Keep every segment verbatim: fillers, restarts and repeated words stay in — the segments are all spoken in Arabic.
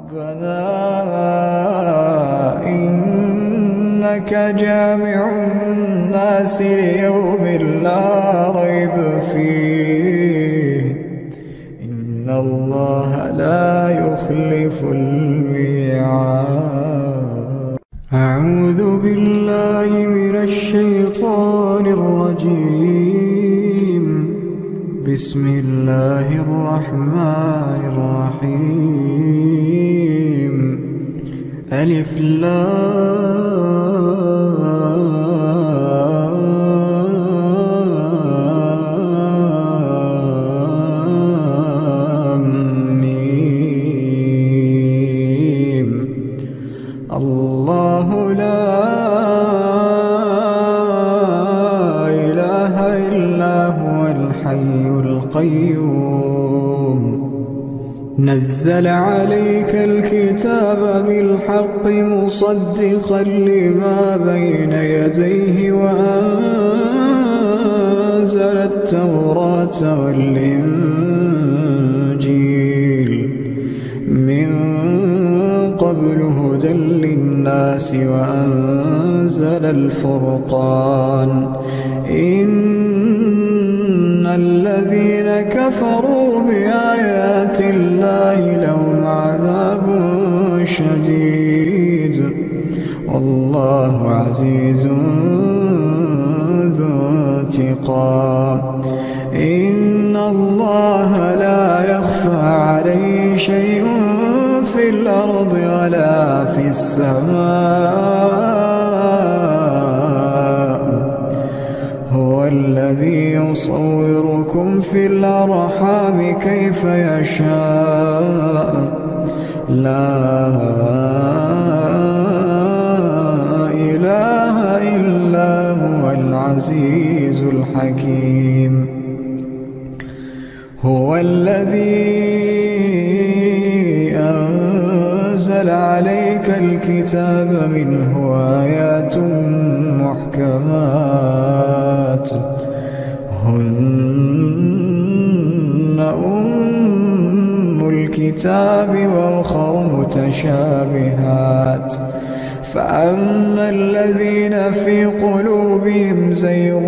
ربنا إنك جامع الناس ليوم لا ريب فيه إن الله لا يخلف الميعاد. أعوذ بالله من الشيطان الرجيم. بسم الله الرحمن الرحيم. ألف لام ميم. الله لا إله إلا هو الحي القيوم. نزل عليك الكتاب بالحق مصدقا لما بين يديه وأنزل التوراة والإنجيل من قبل هدى للناس وأنزل الفرقان. إن الذين كفروا بآيات الله لهم عذاب شديد والله عزيز ذو انتقام. إن الله لا يخفى عليه شيء في الأرض ولا في السماء. هو الذي يصوركم في الأرحام كيف يشاء لا إله إلا هو العزيز الحكيم. هو الذي أنزل عليك الكتاب منه آيات محكمات هن أم الكتاب وأخر متشابهات. فأما الذين في قلوبهم زيغ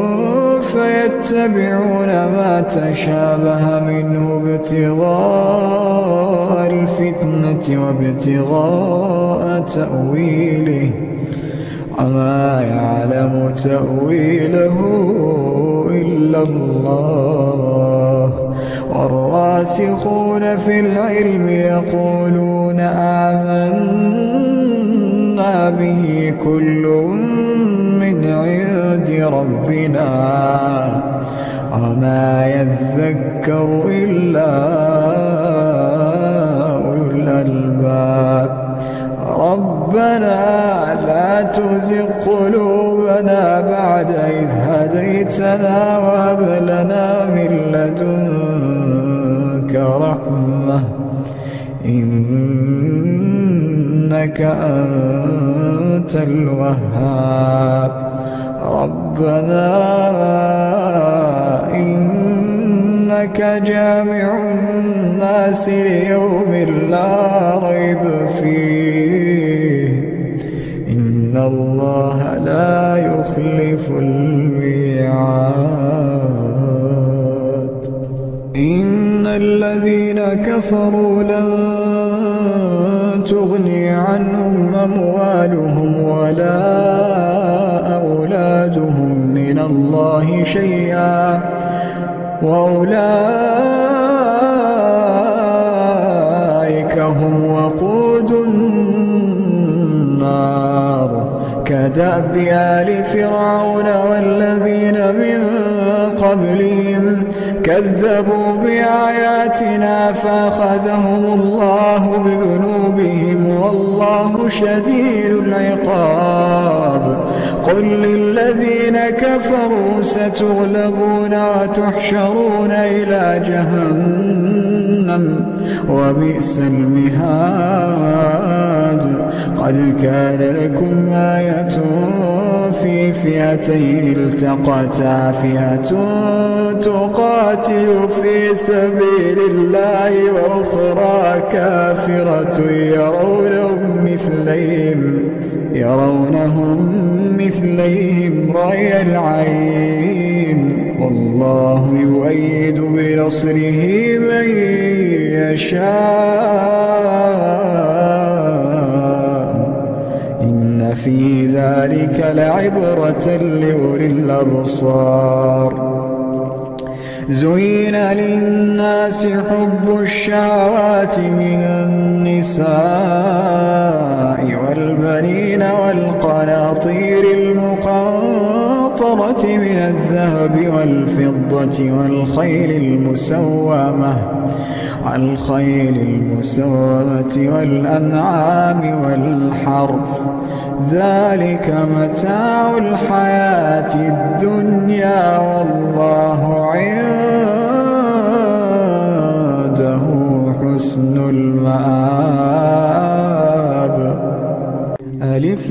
فيتبعون ما تشابه منه ابتغاء الفتنة وابتغاء تأويله وما يعلم تأويله إلا الله. والراسخون في العلم يقولون آمنا به كل من عند ربنا وما يذكر إلا أولو الألباب. ربنا لا تزغ قلوبنا بعد إذ هديتنا وهب لنا من لدنك رحمة إنك أنت الوهاب. ربنا إنك جامع الناس ليوم لا ريب فيه إن الله لا يخلف الميعاد. إن الذين كفروا لن تغني عنهم أموالهم ولا أولادهم من الله شيئا وأولئك هم وقود النار. كدأب آل فرعون والذين من قبلهم كذبوا بآياتنا فأخذهم الله بذنوبهم والله شديد العقاب. قل للذين كفروا ستغلبون وتحشرون إلى جهنم وبئس المهاد. قد كان لكم آية في فئتين التقتا فئة تقاتل في سبيل الله وأخرى كافرة يرونهم مثليهم يرونهم مثليهم رأي العين والله يؤيد بنصره من يشاء إن في ذلك لعبرة لأولي الأبصار زين للناس حب الشهوات من النساء والبنين والقناطير المقنطرة من الذهب والفضة والخيل المسومة والخيل المسومة والأنعام والحرث ذلك متاع الحياة الدنيا والله عنده حسن المآب. ألف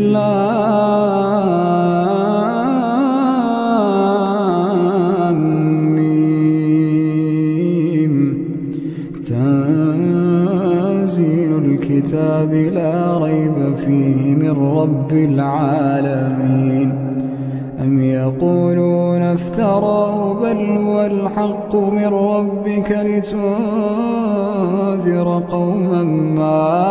لام ميم تنزيل الكتاب لا ريب فيه من رب العالمين أم يقولون افتراه بل هو الحق من ربك لتنذر قوما ما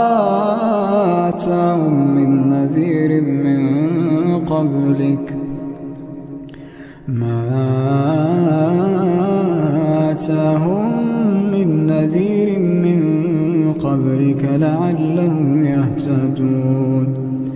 آتاهم من نذير من قبلك ما آتاهم من نذير من قبلك لعلهم يهتدون.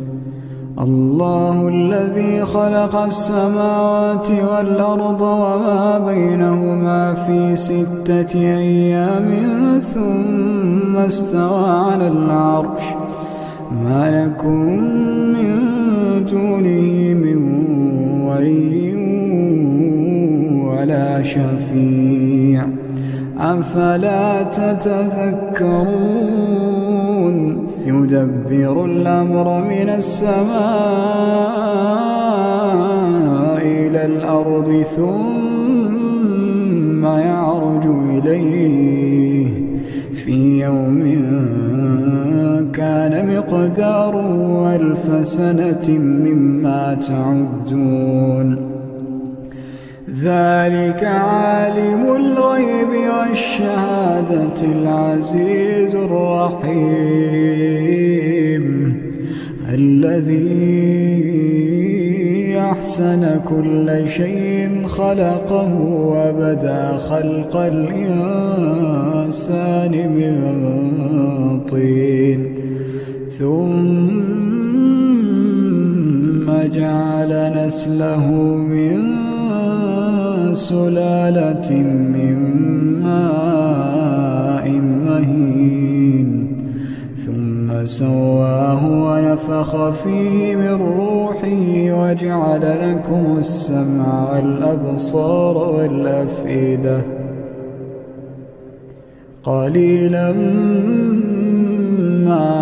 الله الذي خلق السماوات والأرض وما بينهما في ستة أيام ثم استوى على العرش ما لكم من دونه من ولي ولا شفيع أفلا تتذكرون. يدبر الأمر من السماء إلى الأرض ثم يعرج إليه في يوم كان مقداره ألف سنة مما تعدون. ذلك عالم الغيب والشهادة العزيز الرحيم الذي أحسن كل شيء خلقه وبدأ خلق الإنسان من طين ثم جعل نسله من سلالة من ماء مهين ثم سواه ونفخ فيه من روحه وجعل لكم السمع والأبصار والأفئدة قليلا ما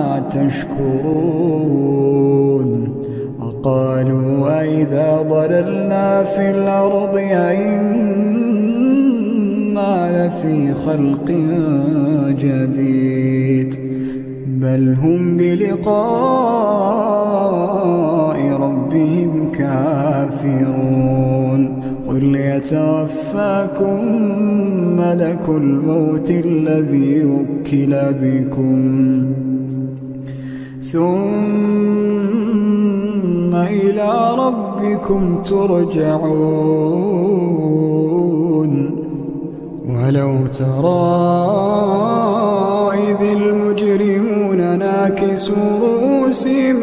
تشكرون. وقالوا أئذا ضللنا في الأرض أئنا لفي خلق جديد بل هم بلقاء ربهم كافرون. قل يتوفاكم ملك الموت الذي وكل بكم ثم إلى ربكم ترجعون. ولو ترى إذ المجرمون ناكسوا رؤوسهم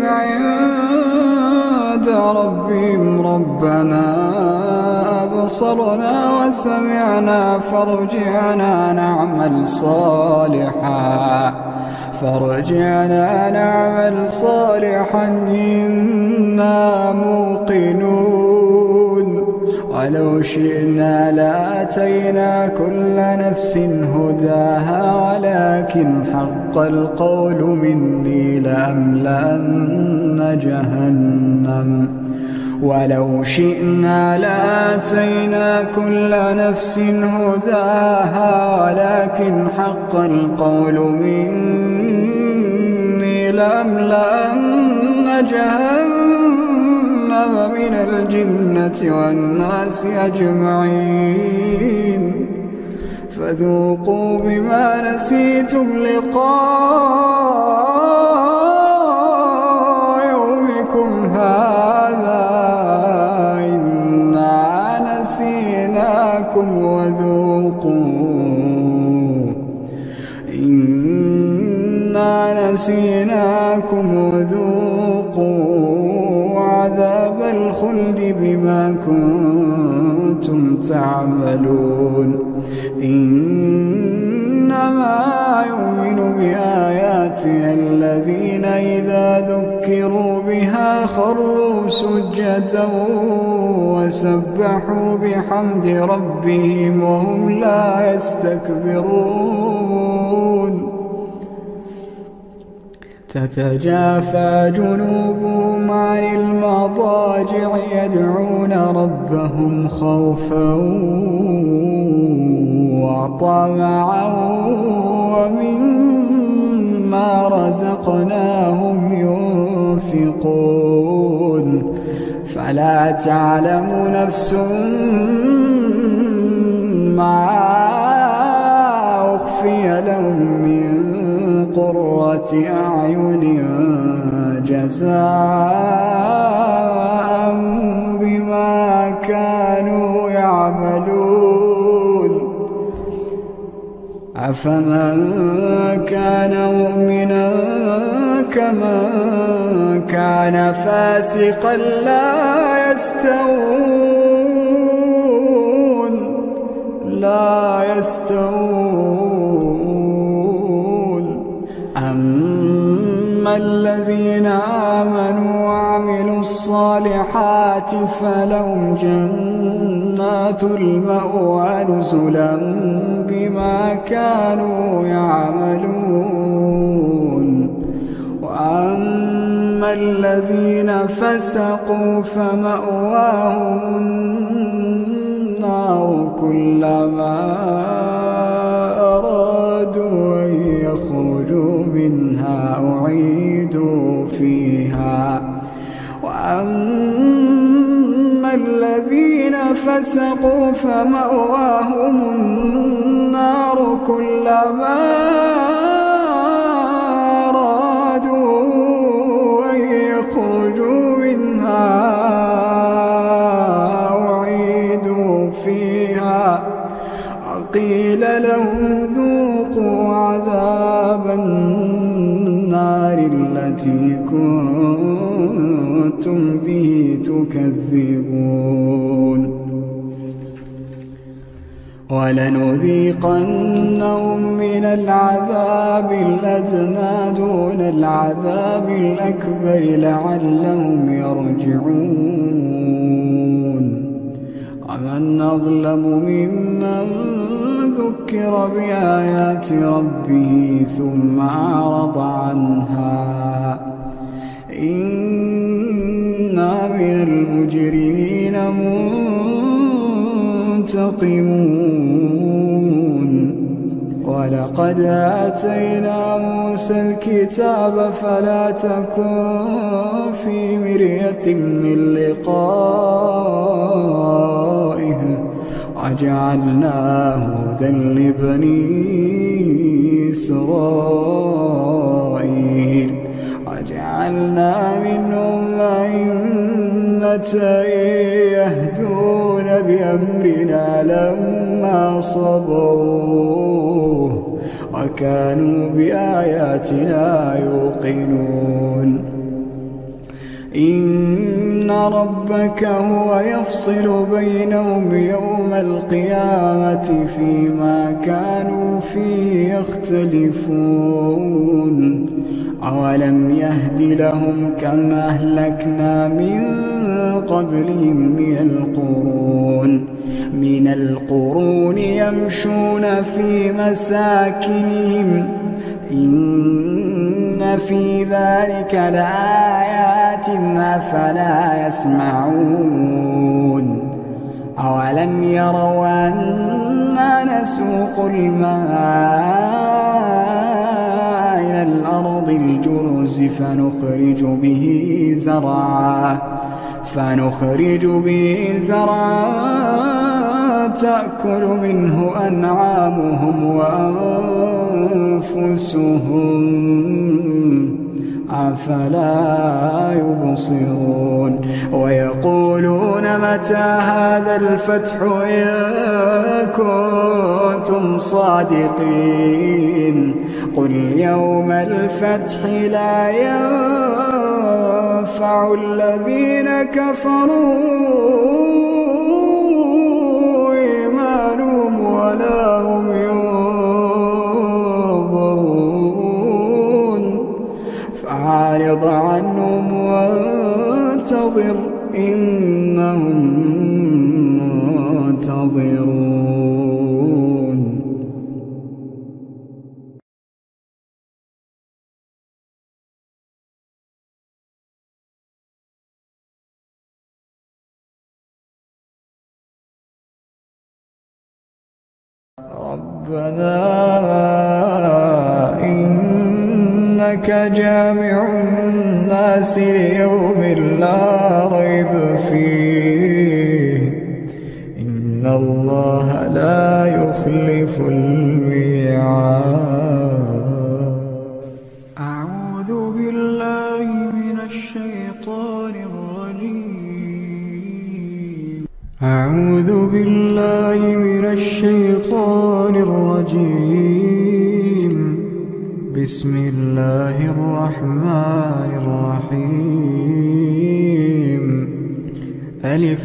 عند ربهم ربنا أبصرنا وسمعنا فارجعنا نعمل صالحا فارجعنا نعمل صالحا إنا موقنون. ولو شئنا لآتينا كل نفس هداها ولكن حق القول مني لأملأن جهنم ولو شئنا لآتينا كل نفس هداها ولكن حق القول مني لأملأن جهنم من الجنة والناس أجمعين فذوقوا بما نسيتم لقاء يومكم هذا إنا نسيناكم وذوقوا إنا نسيناكم وذوقوا عذاب الخلد بما كنتم تعملون إنما يؤمن بآياتنا الذين إذا ذكروا بها خروا سجدا وسبحوا بحمد ربهم وهم لا يستكبرون تتجافى جنوبهم عن المضاجع يدعون ربهم خوفا وطمعا ومما رزقناهم ينفقون فلا تعلم نفس ما أخفي لهم من قرة أعين جزاء بما كانوا يعملون أفمن كان مؤمنا كمن كان فاسقا لا يستوون لا يستوون أما الذين آمنوا وعملوا الصالحات فلهم جنات المأوى نزلا بما كانوا يعملون وأما الذين فسقوا فمأواهم النار كلما أرادوا أن يخرجوا منها أعيدوا فيها وأما الذين فسقوا فمأواهم النار كلما أرادوا أن يخرجوا منها أعيدوا فيها وقيل لهم ذوقوا عذاب النار التي كنتم به تكذبون ولنذيقنهم من العذاب الأدنى دون العذاب الأكبر لعلهم يرجعون ومن أظلم ممن ذكر بآيات ربه ثم أعرض عنها إنا من المجرمين منتقمون ولقد آتينا موسى الكتاب فلا تكن في مرية من لقائه وجعلناه هدى لبني إسرائيل وجعلنا منهم أئمة يهدون بأمرنا لما صبروا وكانوا بآياتنا يوقنون إن ربك هو يفصل بينهم يوم القيامة فيما كانوا فيه يختلفون أولم يهد لهم كم أهلكنا من قبلهم من القرون من القرون يمشون في مساكنهم إن إن في ذلك لآيات أفلا يسمعون أولم يروا أنا نسوق الماء إلى الأرض الجرز فنخرج به زرعا فنخرج به زرعا تأكل منه أنعامهم وأنفسهم أفلا يبصرون ويقولون متى هذا الفتح إن كنتم صادقين قل يوم الفتح لا ينفع الذين كفروا إيمانهم ولا هم ينظرون فأعرض عنهم وانتظر إنهم منتظرون. ربنا إنك جامع الناس ليوم لا ريب فيه إن الله لا يخلف الميعاد. أعوذ بالله من الشيطان الرجيم أعوذ بالله من الشيطان الرجيم بسم الله الرحمن الرحيم ألف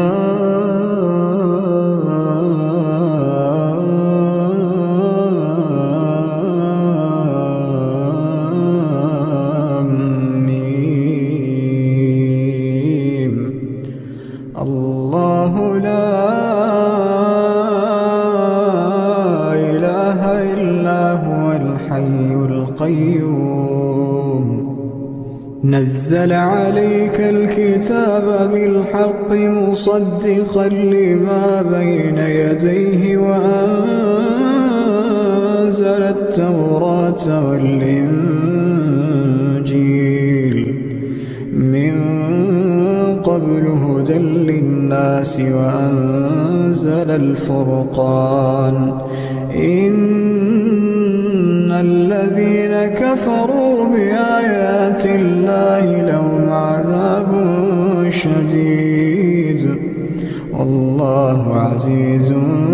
لام ميم الله لا إله إلا هو الحي القيوم نزل عليك الكتاب بالحق مصدقا لما بين يديه وأنزل التوراة والإنجيل من قبل هدى للناس وأنزل الفرقان إن الذين كفروا بآيات الله لهم عذاب شديد والله عزيز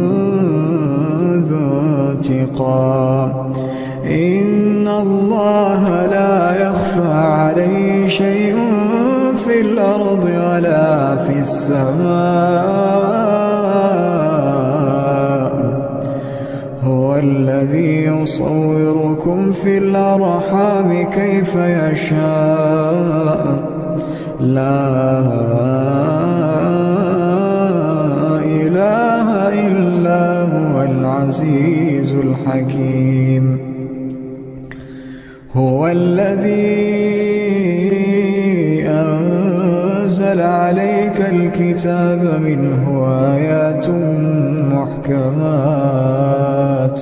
ذو انتقام إن الله لا يخفى عليه شيء في الأرض ولا في السماء هو الذي يصوركم في الأرحام كيف يشاء لا إله إلا هو العزيز الحكيم هو الذي أنزل عليك الكتاب منه آيات محكمات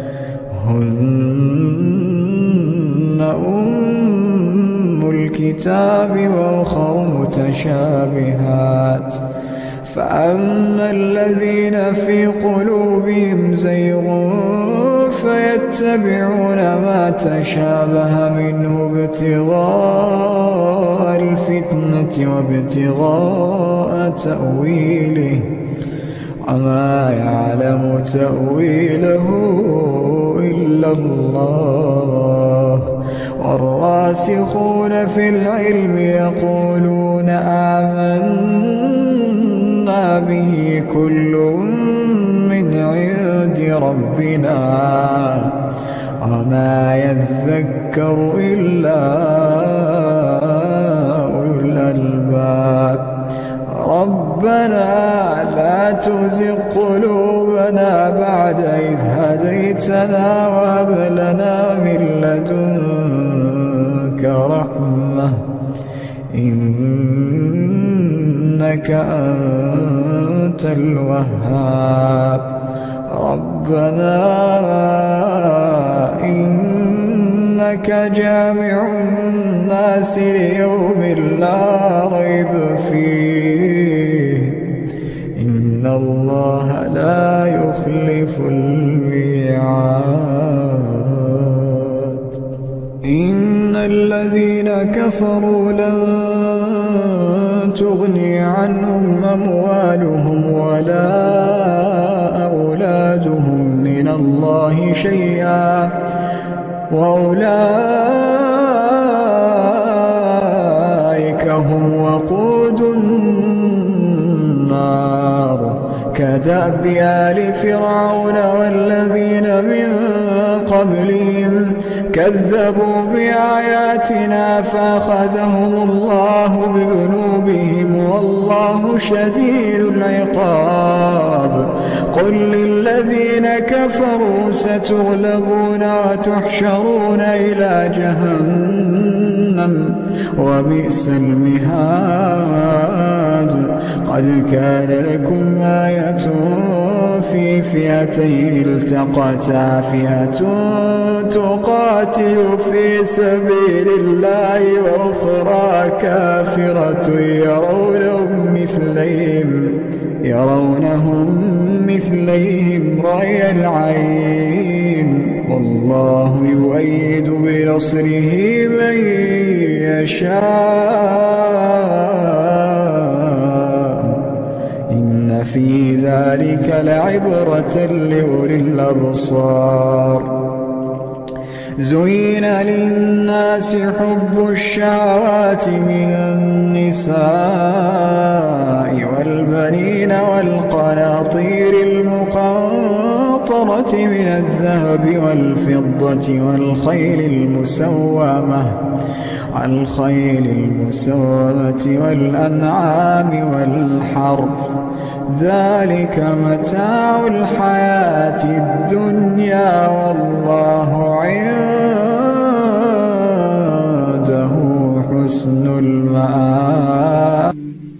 هن أم الكتاب وأخر متشابهات فأما الذين في قلوبهم زيغ فيتبعون ما تشابه منه ابتغاء الفتنة وابتغاء تأويله وما يعلم تأويله إلا الله والراسخون في العلم يقولون آمنا به كل من عند ربنا وما يذكر إلا أولو الألباب ربنا لا تزغ قلوبنا بعد إذ هديتنا وهب لنا من لدنك رحمة إنك أنت الوهاب. ربنا إنك جامع الناس ليوم لا ريب فيه إن الله لا يخلف الميعاد. إن الذين كفروا لن تغني عنهم أموالهم ولا أولادهم من الله شيئا وأولئك هم وقود النار. كدأب آل فرعون والذين من قبلهم كذبوا بآياتنا فأخذهم الله بذنوبهم والله شديد العقاب. قل للذين كفروا ستغلبون وتحشرون إلى جهنم وبئس المهاد. قد كان لكم آية في فئتين التقتا فئة تقاتل في سبيل الله وأخرى كافرة يرونهم مثليهم يرونهم مثليهم رأي العين والله يؤيد بنصره من يشاء إن في ذلك لعبرة لأولي الأبصار. زين للناس حب الشهوات من النساء والبنين والقناطير المقنطرة من الذهب والفضة والخيل المسومة والخيل المسومة والأنعام والحرث ذلك متاع الحياة الدنيا والله عنده حسن المآب.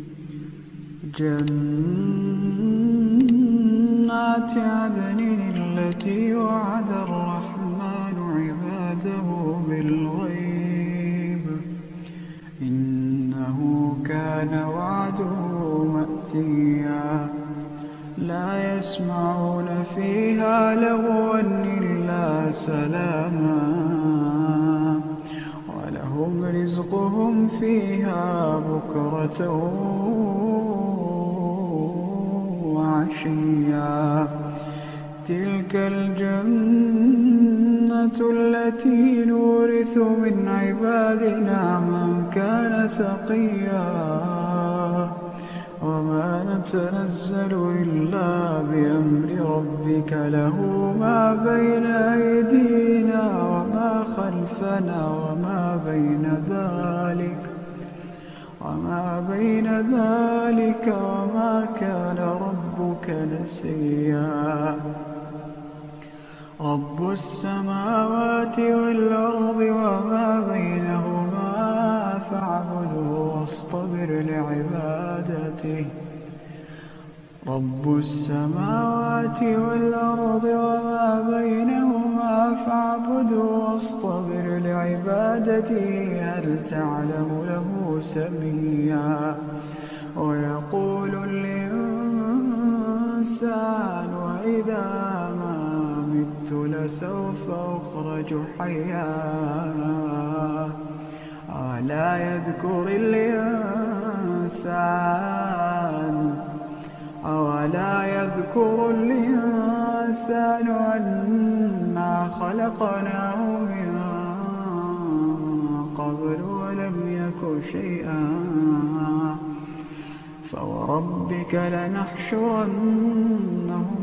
جنات عدن التي وعد الرحمن عباده بالغيب إنه كان وعده مأتيا. لا يسمعون فيها لغوا إلا سلاما ولهم رزقهم فيها بكرة وعشيا. تلك الجنة التي نورث من عبادنا من كان تقيا وما نتنزل إلا بأمر ربك له ما بين أيدينا وما خلفنا وما بين ذلك وما بين ذلك وما كان ربك نسيا. رب السماوات والأرض وما بينهما فاعبده واصطبر لعبادته. رب السماوات والأرض وما بينهما فاعبده واصطبر لعبادته هل تعلم له سميا. ويقول الإنسان وإذا ما مت لسوف أخرج حيا ألا يذكر الإنسان أولا يذكر الإنسان أنا خلقناه من قبل ولم يك شيئا. فوربك لنحشرنهم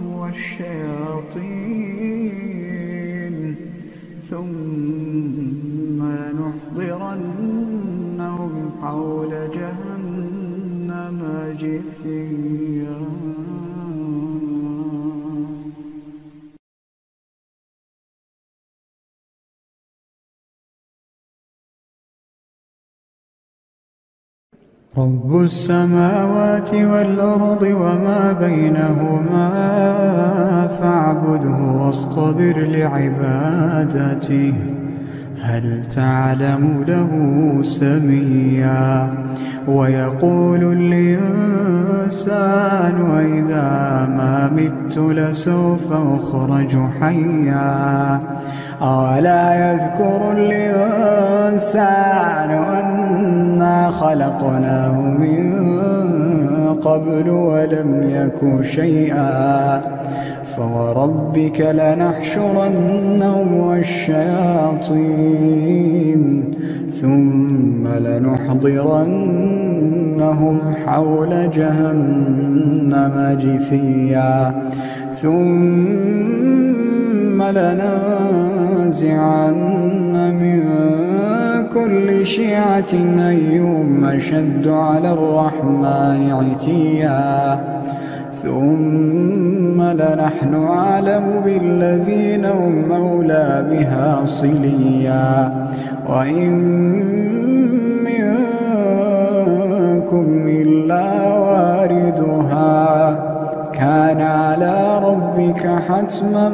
والشياطين ثم لنحضرنهم حول جهنم جثيا. رب السماوات والأرض وما بينهما فاعبده واصطبر لعبادته هل تعلم له سميا ويقول الإنسان وإذا ما مت لسوف أخرج حيا أولا يذكر الإنسان أنا خلقناه من قبل ولم يك شيئا فوربك لنحشرنهم والشياطين ثم لنحضرنهم حول جهنم جثيا ثم لننزعن من كل شيعة أيهم أشد على الرحمن عتيا ثم لنحن أعلم بالذين هم أولى بها صليا وإن منكم إلا واردها كان على ربك حتما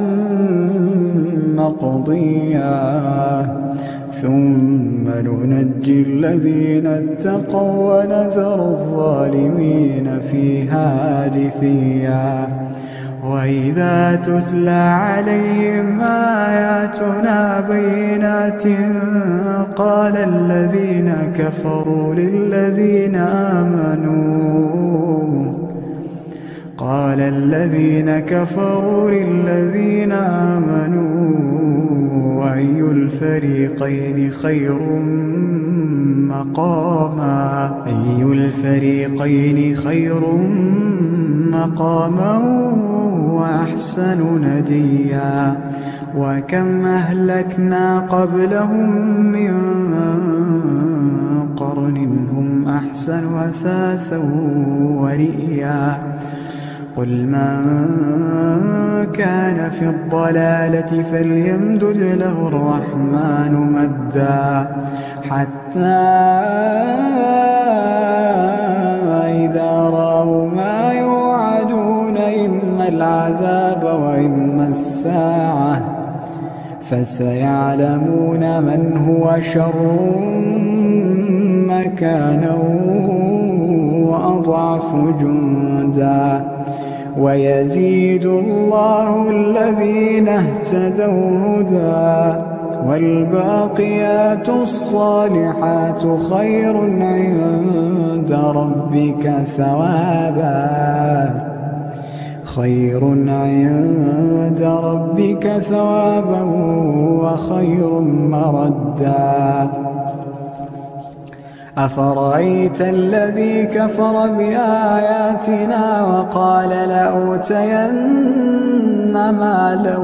مقضيا ثم ننجي الذين اتقوا ونذر الظالمين فيها جثيا وإذا تتلى عليهم آياتنا بينات قال الذين كفروا للذين آمنوا قال الذين كفروا للذين آمنوا أي الفريقين خير مقاما أي الفريقين خير مقاما وأحسن نديا وكم أهلكنا قبلهم من قرن هم أحسن أثاثا ورئيا قل من كان في الضلالة فليمدد له الرحمن مدا حتى إذا رأوا ما يوعدون إما العذاب وإما الساعة فسيعلمون من هو شر مكانا وأضعف جندا ويزيد الله الذين اهتدوا هدى والباقيات الصالحات خير عند ربك ثوابا خير عند ربك ثوابا وخير مردا أفرأيت الذي كفر بآياتنا وقال لأوتين مالا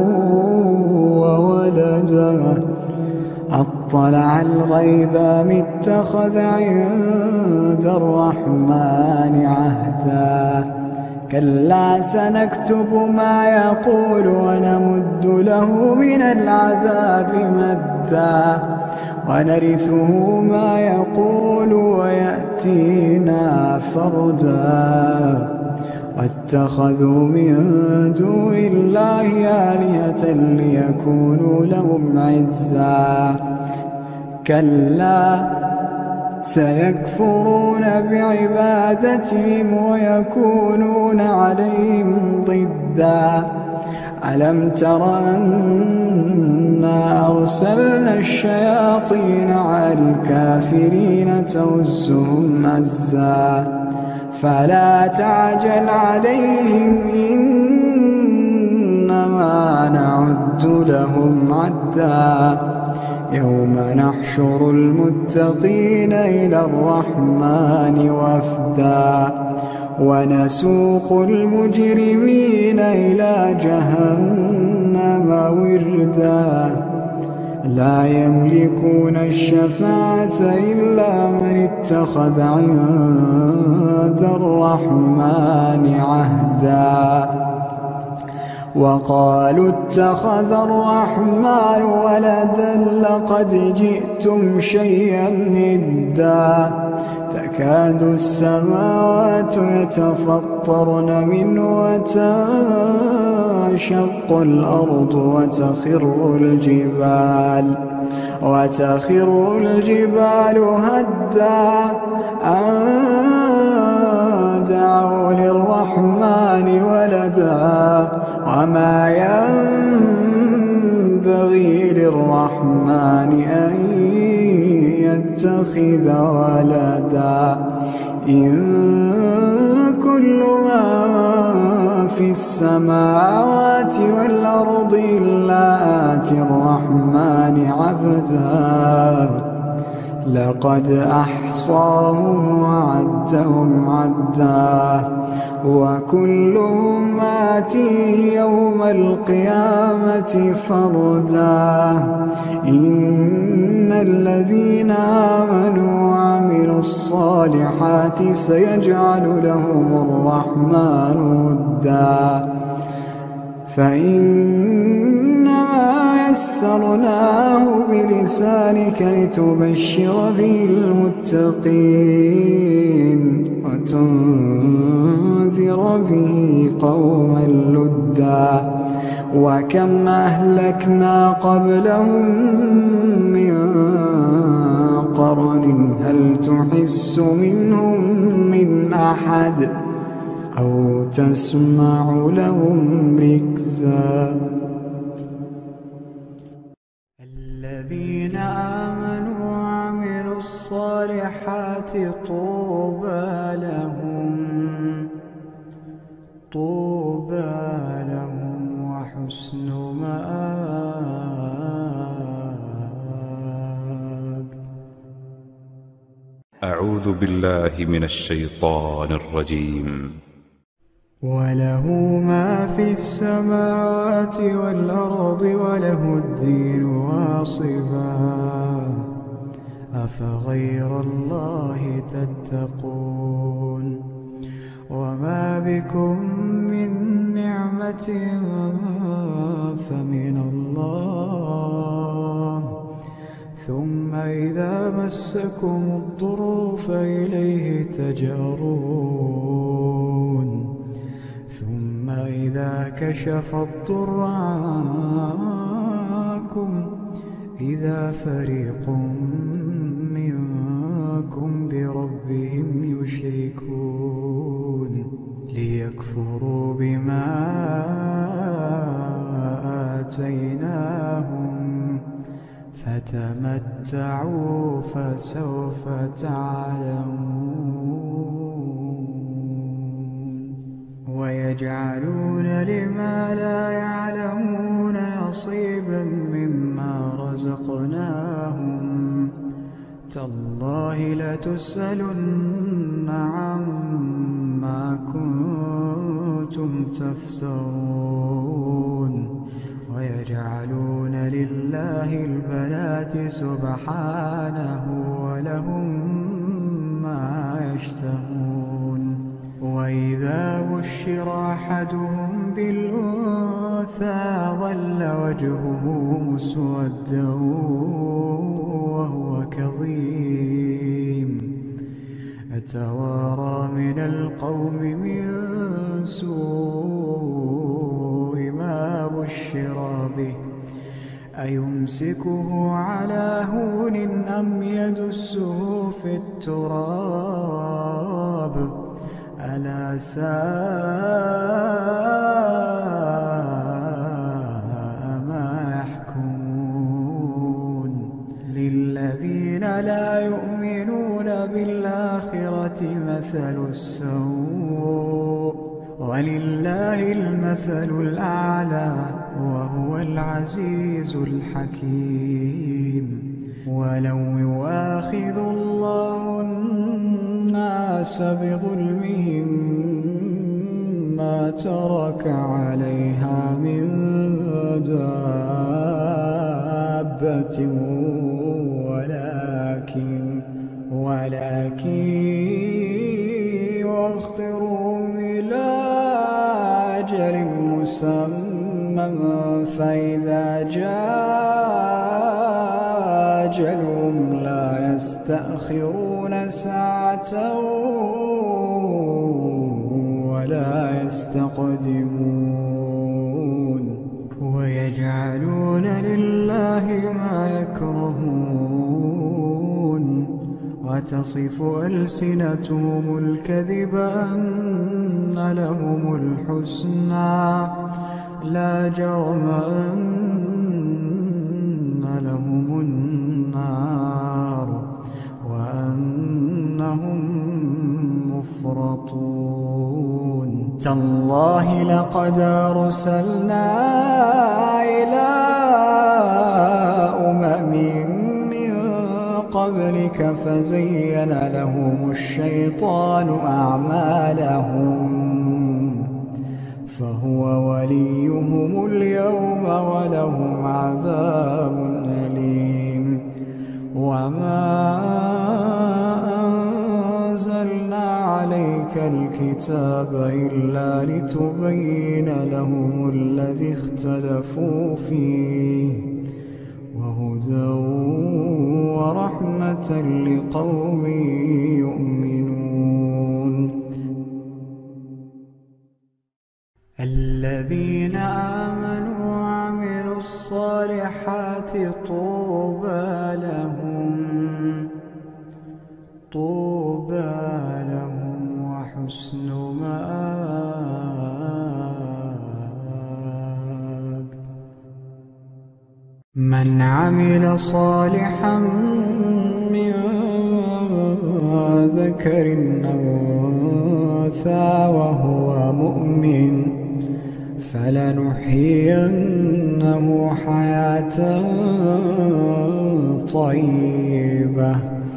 وولدا أطلع الغيب أم اتخذ عند الرحمن عهدا كلا سنكتب ما يقول ونمد له من العذاب مدا ونرثه ما يقول ويأتينا فردا واتخذوا من دون الله آلهة ليكونوا لهم عزا كلا سيكفرون بعبادتهم ويكونون عليهم ضدا ألم تر أنا أرسلنا الشياطين على الكافرين تؤزهم أزا فلا تعجل عليهم إنما نعد لهم عدا يوم نحشر المتقين إلى الرحمن وفدا ونسوق المجرمين إلى جهنم وردا لا يملكون الشفاعة إلا من اتخذ عند الرحمن عهدا وقالوا اتخذ الرحمن ولدا لقد جئتم شيئا إدا تكاد السماوات يتفطرن منه وتنشق الأرض وتخر الجبال وتخر الجبال هدا أن دعوا للرحمن ولدا وما ينبغي للرحمن أن يتخذ ولدا إن كل من في السماوات والأرض إلا آتي الرحمن عبدا لقد أحصاهم وعدهم عدا وكلهم آتيه يوم القيامة فردا إن الذين آمنوا وعملوا الصالحات سيجعل لهم الرحمن ودا فإنما يسرناه بلسانك لتبشر به المتقين وتنذر به قوما لدا وكم أهلكنا قبلهم من قرن هل تحس منهم من أحد أو تسمع لهم ركزا الذين آمنوا وعملوا الصالحات طوبى لهم طوبى لهم وحسن مآب. أعوذ بالله من الشيطان الرجيم. وله ما في السماوات والأرض وله الدين واصبا أفغير الله تتقون وما بكم من نعمة فمن الله ثم إذا مسكم الضر فإليه تجارون ثم إذا كشف الضر عنكم إذا فريق منكم بربهم يشركون ليكفروا بما آتيناهم فتمتعوا فسوف تعلمون ويجعلون لما لا يعلمون نصيبا مما رزقناهم تالله لتسألن عما كنتم تفترون ويجعلون لله البنات سبحانه ولهم ما يشتهون وإذا بشر أحدهم بالأنثى ظل وجهه مسودا وهو كظيم يتوارى من القوم من سوء ما بشر به أيمسكه على هون أم يدسه في التراب ألا ساء ما يحكمون للذين لا يؤمنون بالآخرة مثل السوء ولله المثل الأعلى وهو العزيز الحكيم ولو يؤاخذ الله الناس بظلمهم ما ترك عليها من دابة ولكن ولكن يؤخرهم إلى أجل مسمى فإذا جاء أجلهم لا يستأخرون ساعة ولا يستقدمون ويجعلون لله ما يكرهون وتصف ألسنتهم الكذب أن لهم الحسنى لا جرم أن لهم النار وأنهم مفرطون تالله لقد أرسلنا إلى أمم من قبلك فزين لهم الشيطان أعمالهم فهو وليهم اليوم ولهم عذاب أليم وما أنزلنا عليك الكتاب إلا لتبين لهم الذي اختلفوا فيه وهدى ورحمة لقوم يؤمنون الذين آمنوا وعملوا الصالحات طوبى لهم طوبى لهم وحسن مآب من عمل صالحا من ذكر أو أنثى وهو مؤمن فلنحيينه حياة طيبة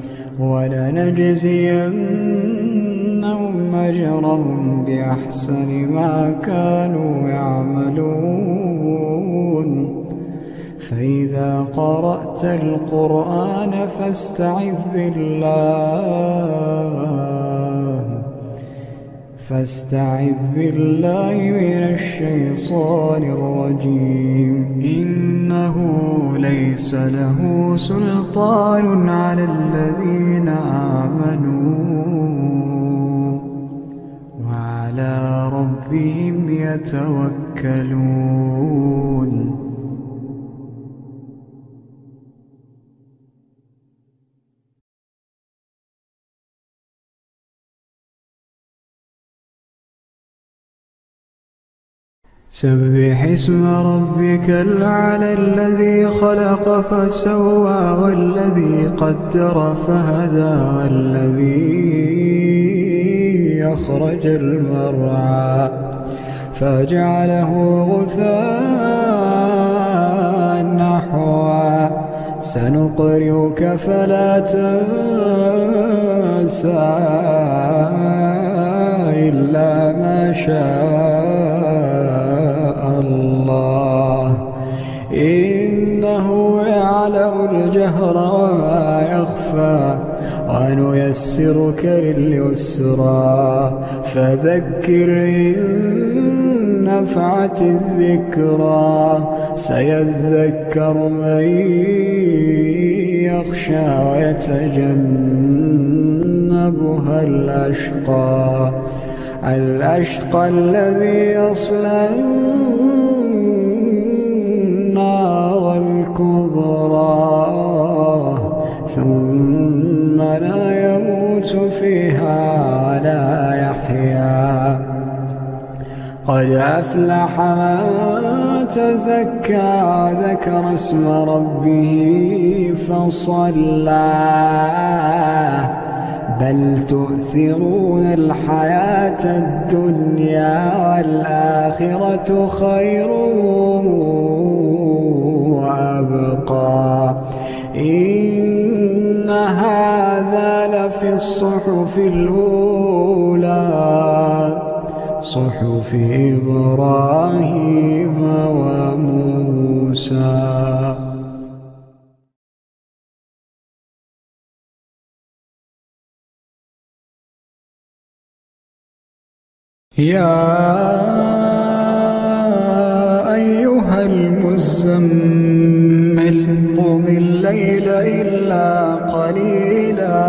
ولنجزينهم أجرهم بأحسن ما كانوا يعملون فإذا قرأت القرآن فاستعذ بالله فاستعذ بالله من الشيطان الرجيم إنه ليس له سلطان على الذين آمنوا وعلى ربهم يتوكلون سبح اسم ربك الأعلى الذي خلق فسوى والذي قدر فهدى والذي أخرج المرعى فجعله غثاء نحوا سنقرئك فلا تنسى إلا ما شاء الله إنه يعلم الجهر وما يخفى ونيسرك لليسرى فذكر إن نفعت الذكرى سيذكر من يخشى ويتجنبها الأشقى الأشقى الذي يصلى النار الكبرى ثم لا يموت فيها ولا يحيا قد أفلح من تزكى وذكر اسم ربه فصلى بل تؤثرون الحياة الدنيا والآخرة خير وأبقى إن هذا لفي الصحف الأولى صحف إبراهيم وموسى. يا أيها المسلمون المزمل قم الليل إلا قليلا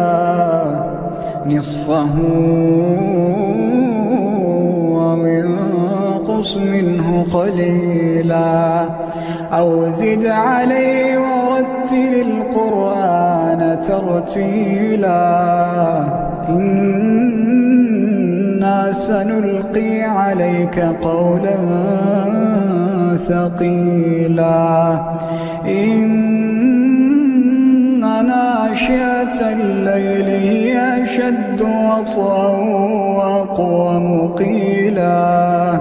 نصفه وانقص منه قليلا أو زد عليه ورتل القرآن ترتيلا إنا سنلقي عليك قولا ثقيلا إن ناشئة الليل هي أشد وطئا وأقوم قيلا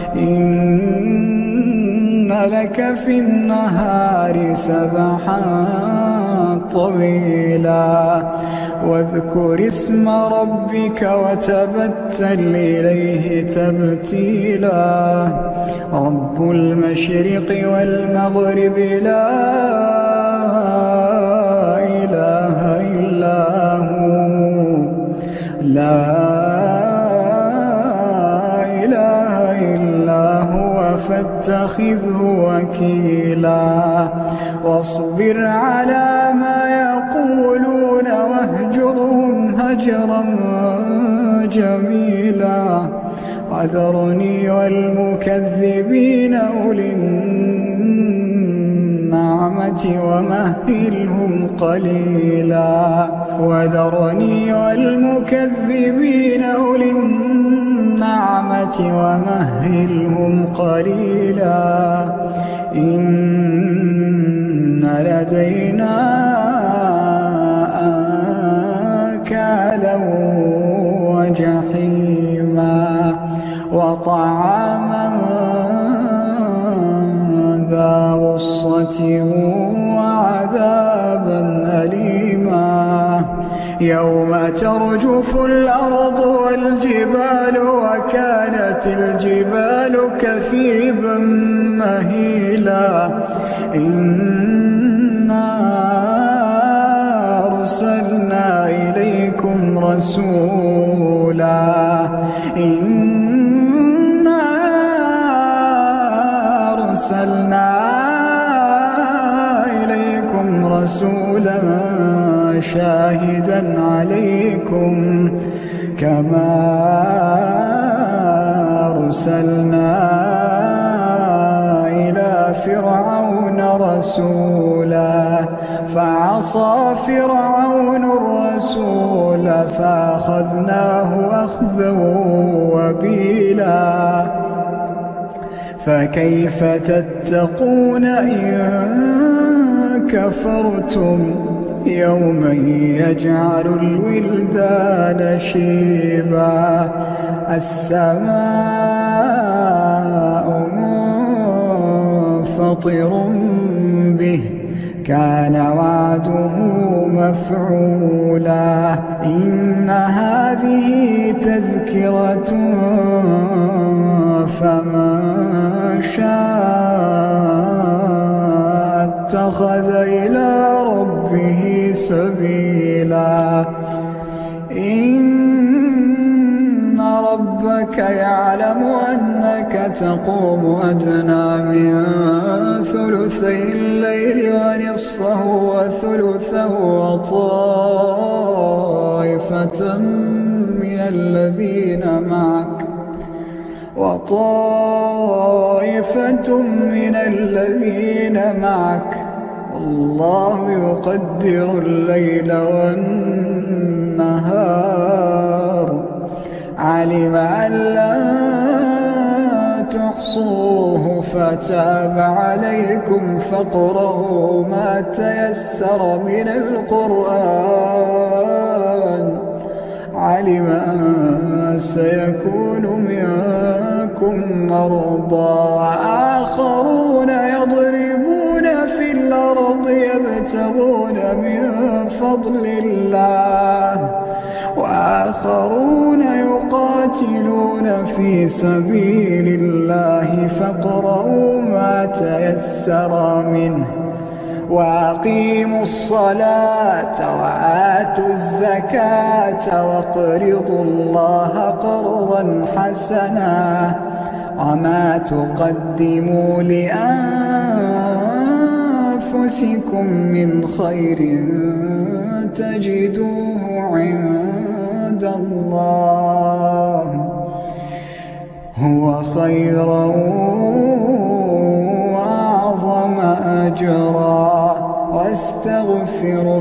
إن لك في النهار سبحا طويلا واذكر اسم ربك وتبتل إليه تبتيلا رب المشرق والمغرب لا إله إلا هو لا إله إلا هو فاتخذه وكيلا واصبر على ما يقولون واهجرهم هجرا جميلا وذرني والمكذبين أولي النعمة ومهلهم قليلا وذرني والمكذبين أولي النعمة ومهلهم قليلا إن لدينا أنكالا وجحيما وطعاما ذا غصة وعذابا أليما يوم ترجف الأرض والجبال وكانت الجبال كثيبا مهيلا إنا أرسلنا إليكم رسولا إنا أرسلنا إليكم رسولا شاهدا عليكم كما أرسلنا إلى فرعون رسولا فعصى فرعون الرسول فأخذناه أخذا وبيلا فكيف تتقون إن كفرتم يوما يجعل الولدان شيبا السماء منفطر به كان وعده مفعولا إن هذه تذكرة فمن شاء اتخذ إلى ربه سبيلا إن ربك يعلم أنك تقوم أدنى من ثلثي الليل ونصفه وثلثه وطائفة من الذين معك وطائفة من الذين معك والله يقدر الليل والنهار علم أن لا تحصوه فتاب عليكم فاقرؤوا ما تيسر من القرآن علم أن سيكون منكم مرضى وآخرون يضربون في الأرض يبتغون من فضل الله وآخرون يقاتلون في سبيل الله فاقرؤوا ما تيسر منه وأقيموا الصلاة وآتوا الزكاة واقرضوا الله قرضا حسنا وما تقدموا لأنفسكم أنفسكم من خير تجدوه عند الله هو خيرا وأعظم أجرا واستغفروا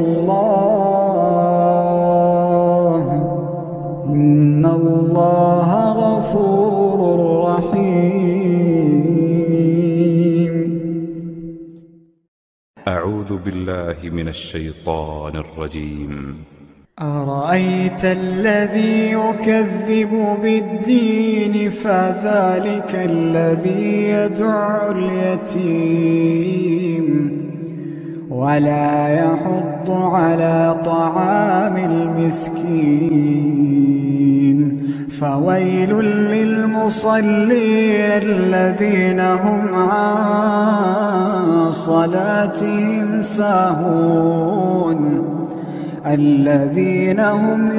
الله إن الله غفور رحيم. أعوذ بالله من الشيطان الرجيم. أرأيت الذي يكذب بالدين فذلك الذي يدع اليتيم ولا يحض على طعام المسكين فويل للمصلين الذين هم عن صلاتهم ساهون الذين هم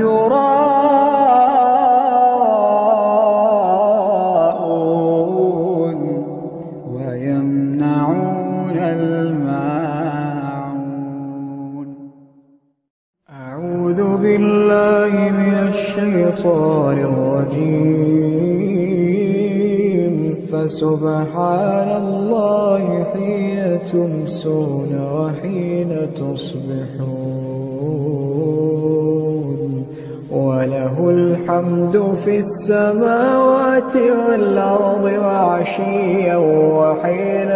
يراءون ويمنعون الماعون. أعوذ بالله من الشيطان الرجيم. فسبحان الله حين تمسون وحين تصبحون وله الحمد في السماوات والأرض وعشيا وحين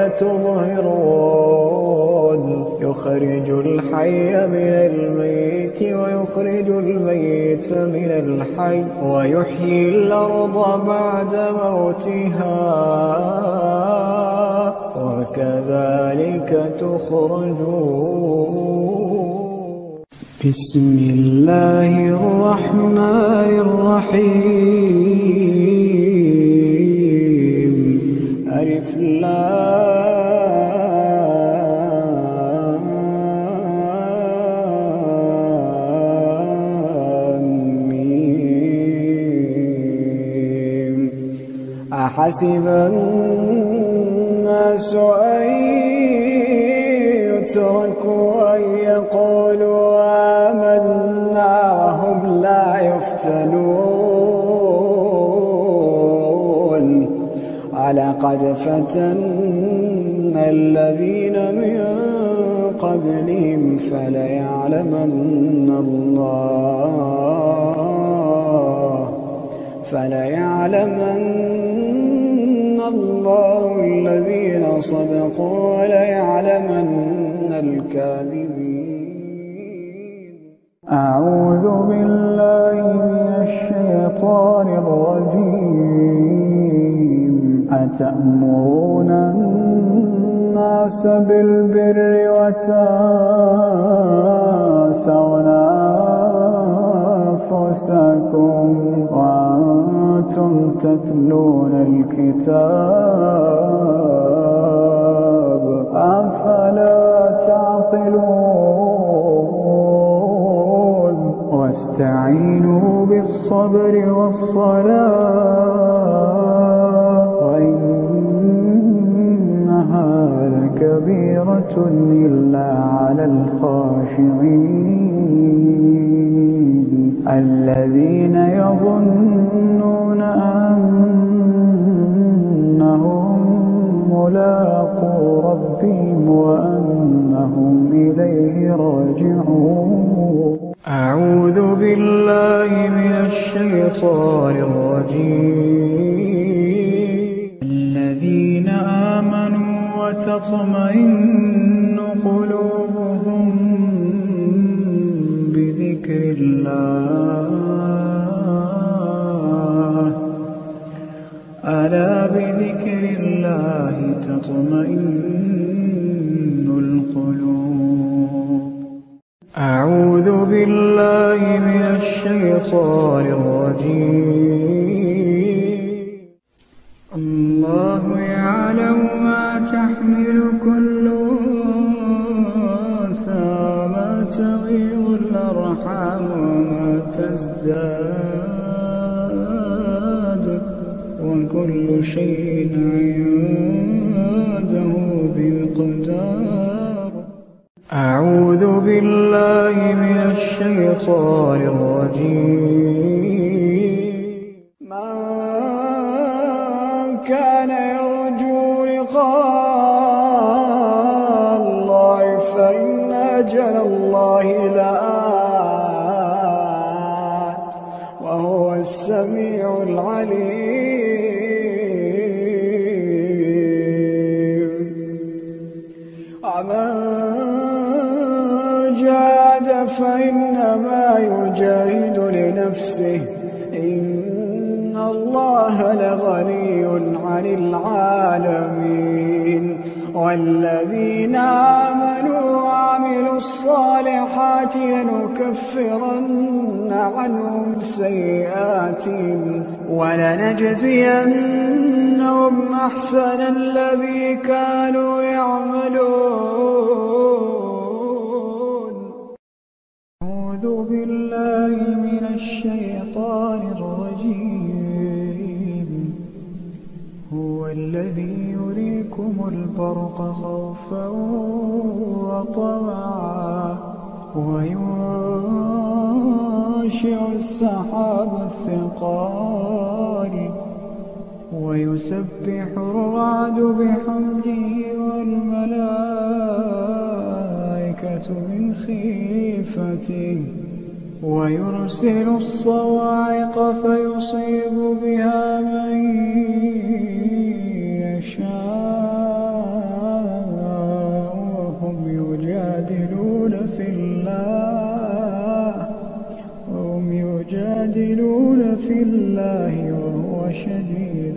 تظهرون يخرج الحي من الميت ويخرج الميت من الحي ويحيي الأرض بعد موتها وكذلك تخرجون. بسم الله الرحمن الرحيم. ألف لام ميم. أحسب الناس أن يتركوا أن يقولوا آمنا وهم لا يفتنون ولقد فتنا الذين من قبلهم فليعلمن الله فليعلمن الله الذين صدقوا وليعلمن الكاذبين. أعوذ بالله من الشيطان الرجيم. أتأمرون الناس بالبر وتنسون أنفسكم وأنتم تتلون الكتاب أفلا تعقلون. واستعينوا بالصبر والصلاة وإنها لكبيرة إلا على الخاشعين الذين يظنون أنهم ملاقو ربهم وأنهم إليه راجعون. أعوذ بالله من الشيطان الرجيم. الذين آمنوا وتطمئن قلوبهم بذكر الله ألا بذكر الله تطمئن القلوب. أعوذ بالله من الشيطان الرجيم. الله يعلم ما تحمل كل أنثى وما تغيض الأرحام وما تزداد وكل شيء عنده بمقدار. أعوذ بالله من الشيطان الرجيم. من كان يرجو لقاء الله فإن أجل الله لآت وهو السميع العليم. ومن جاهد فإنما يجاهد لنفسه إن الله لغني عن العالمين. والذين آمنوا وعملوا الصالحات لنكفرن عنهم سيئاتهم ولنجزينهم أحسن الذي كانوا يعملون. أعوذ بالله من الشيطان الرجيم. هو الذي يريكم البرق خوفا وطمعا وينشئ السحاب الثقال ويسبح الرعد بحمده والملائكة من خيفته ويرسل الصواعق فيصيب بها من يشاء وهم يجادلون في الله وهم يجادلون في الله وهو شديد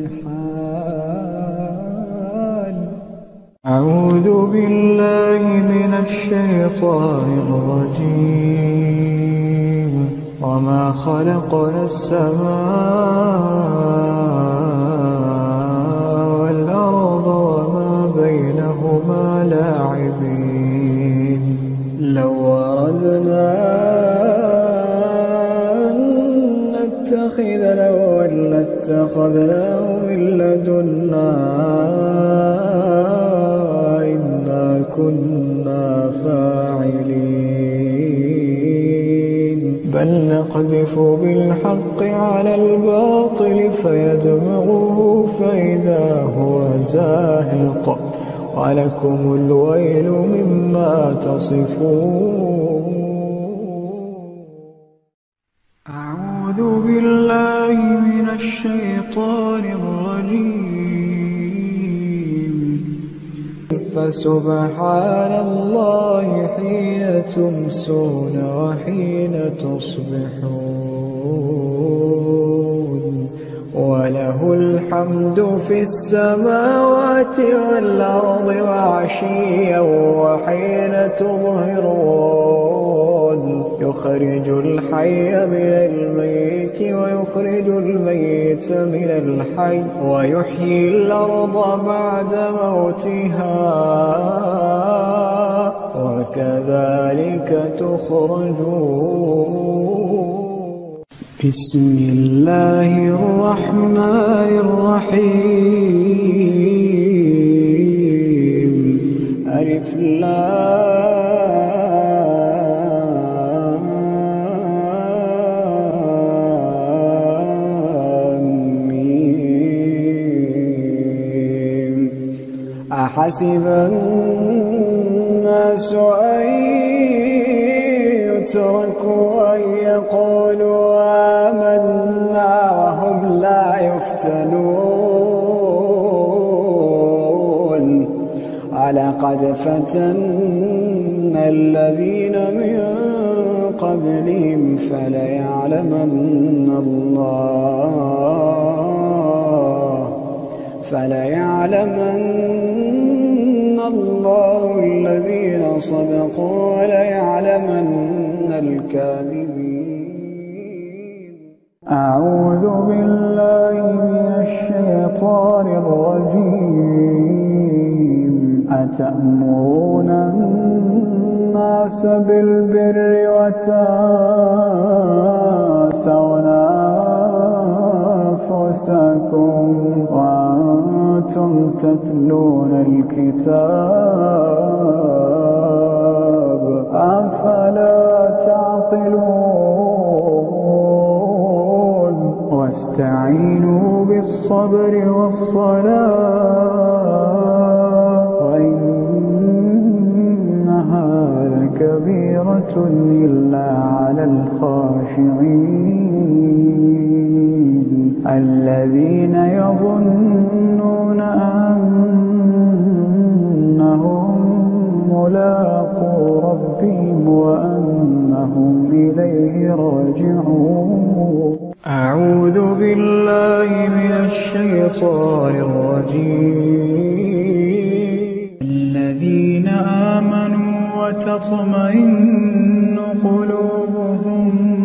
المحال. أعوذ بالله من الشيطان الرجيم. وما خلقنا السماء والأرض وما بينهما لاعبين. لو أردنا أن نتخذ لهوا لاتخذناه من لدنا إنا كنا فاعلين. بل نقذف بالحق على الباطل فيدمغه فإذا هو زاهق ولكم الويل مما تصفون. أعوذ بالله من الشيطان الرجيم. فسبحان الله حين تمسون وحين تصبحون وله الحمد في السماوات والأرض وعشيا وحين تظهرون. يخرج الحي من الميت ويخرج الميت من الحي ويحيي الأرض بعد موتها وكذلك تخرجون. بسم الله الرحمن الرحيم. ألف لام ميم. أحسب الناس أن يتركوا أن يقولوا آمنا وهم لا يفتنون. ولقد فتنا الذين من قبلهم فليعلمن الله فليعلمن الله الذين صدقوا وليعلمن الكاذبين. أعوذ بالله من الشيطان الرجيم. أتأمرون الناس بالبر وتنسون أنفسكم وأنتم تتلون الكتاب يعقلون واستعينوا بالصبر والصلاة وإنها لكبيرة إلا على الخاشعين الذين يظنون أنهم ملاقو ربهم وأنهم إليه راجعون. أعوذ بالله من الشيطان الرجيم. الذين آمنوا وتطمئن قلوبهم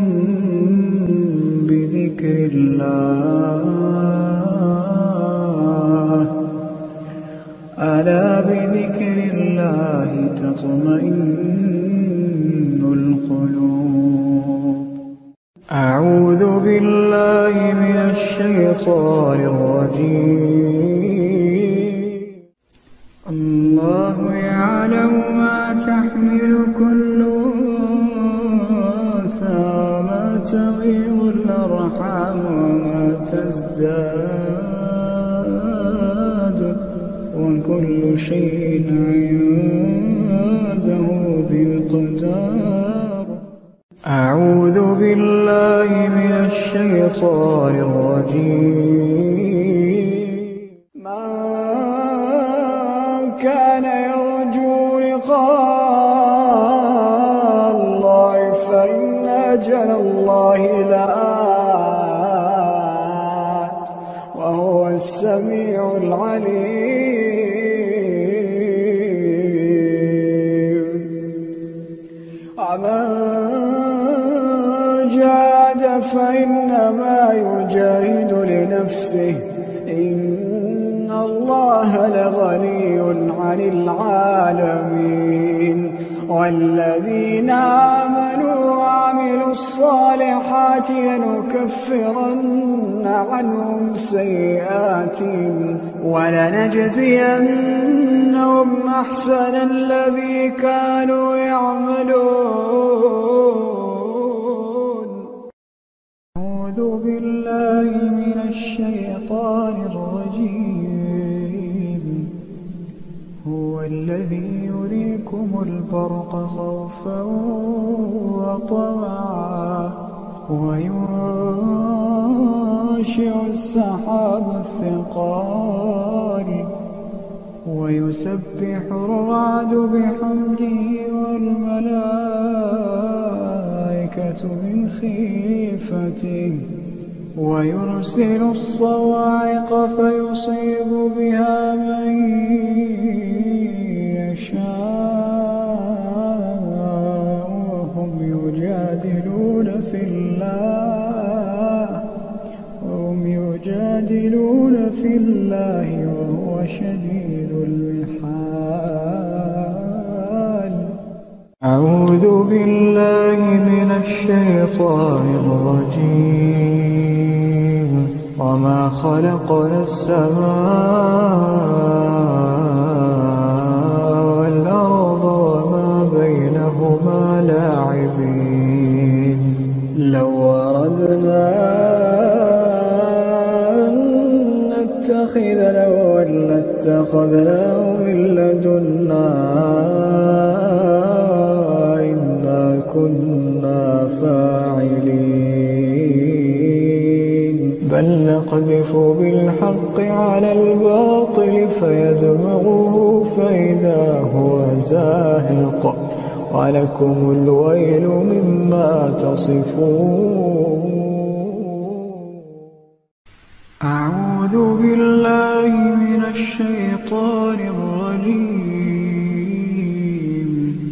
بذكر الله ألا بذكر الله تطمئن القلوب. أعوذ بالله من الشيطان الرجيم. الله يعلم ما تحمل كل أنثى وما تغيض الأرحام وما تزداد وكل شيء عنده بمقدار. أعوذ بالله من الشيطان الرجيم. من كان يرجو لقاء الله فإن أجل الله لآت وهو السميع العليم. ومن جاهد فإنما يجاهد لنفسه إن الله لغني عن العالمين. والذين آمنوا وعملوا الصالحات لنكفرن عنهم سيئاتهم ولنجزينهم أحسن الذي كانوا يعملون. أعوذ بالله من الشيطان الرجيم. هو الذي يريكم البرق خوفا وطمعا وينشئ السحاب الثقال ويسبح الرعد بحمده والملائكة من خيفته ويرسل الصواعق فيصيب بها من يشاء وهم يجادلون في الله وهم يجادلون في الله وهو شديد المحال. أعوذ بالله من الشيطان الرجيم. وما خلقنا السماء والأرض وما بينهما لاعبين. لو أردنا أن نتخذ لهوا لاتخذناه من لدنا إنا كنا فاعلين. بل نقذف بالحق على الباطل فيدمغه فإذا هو زاهق ولكم الويل مما تصفون. أعوذ بالله من الشيطان الرجيم.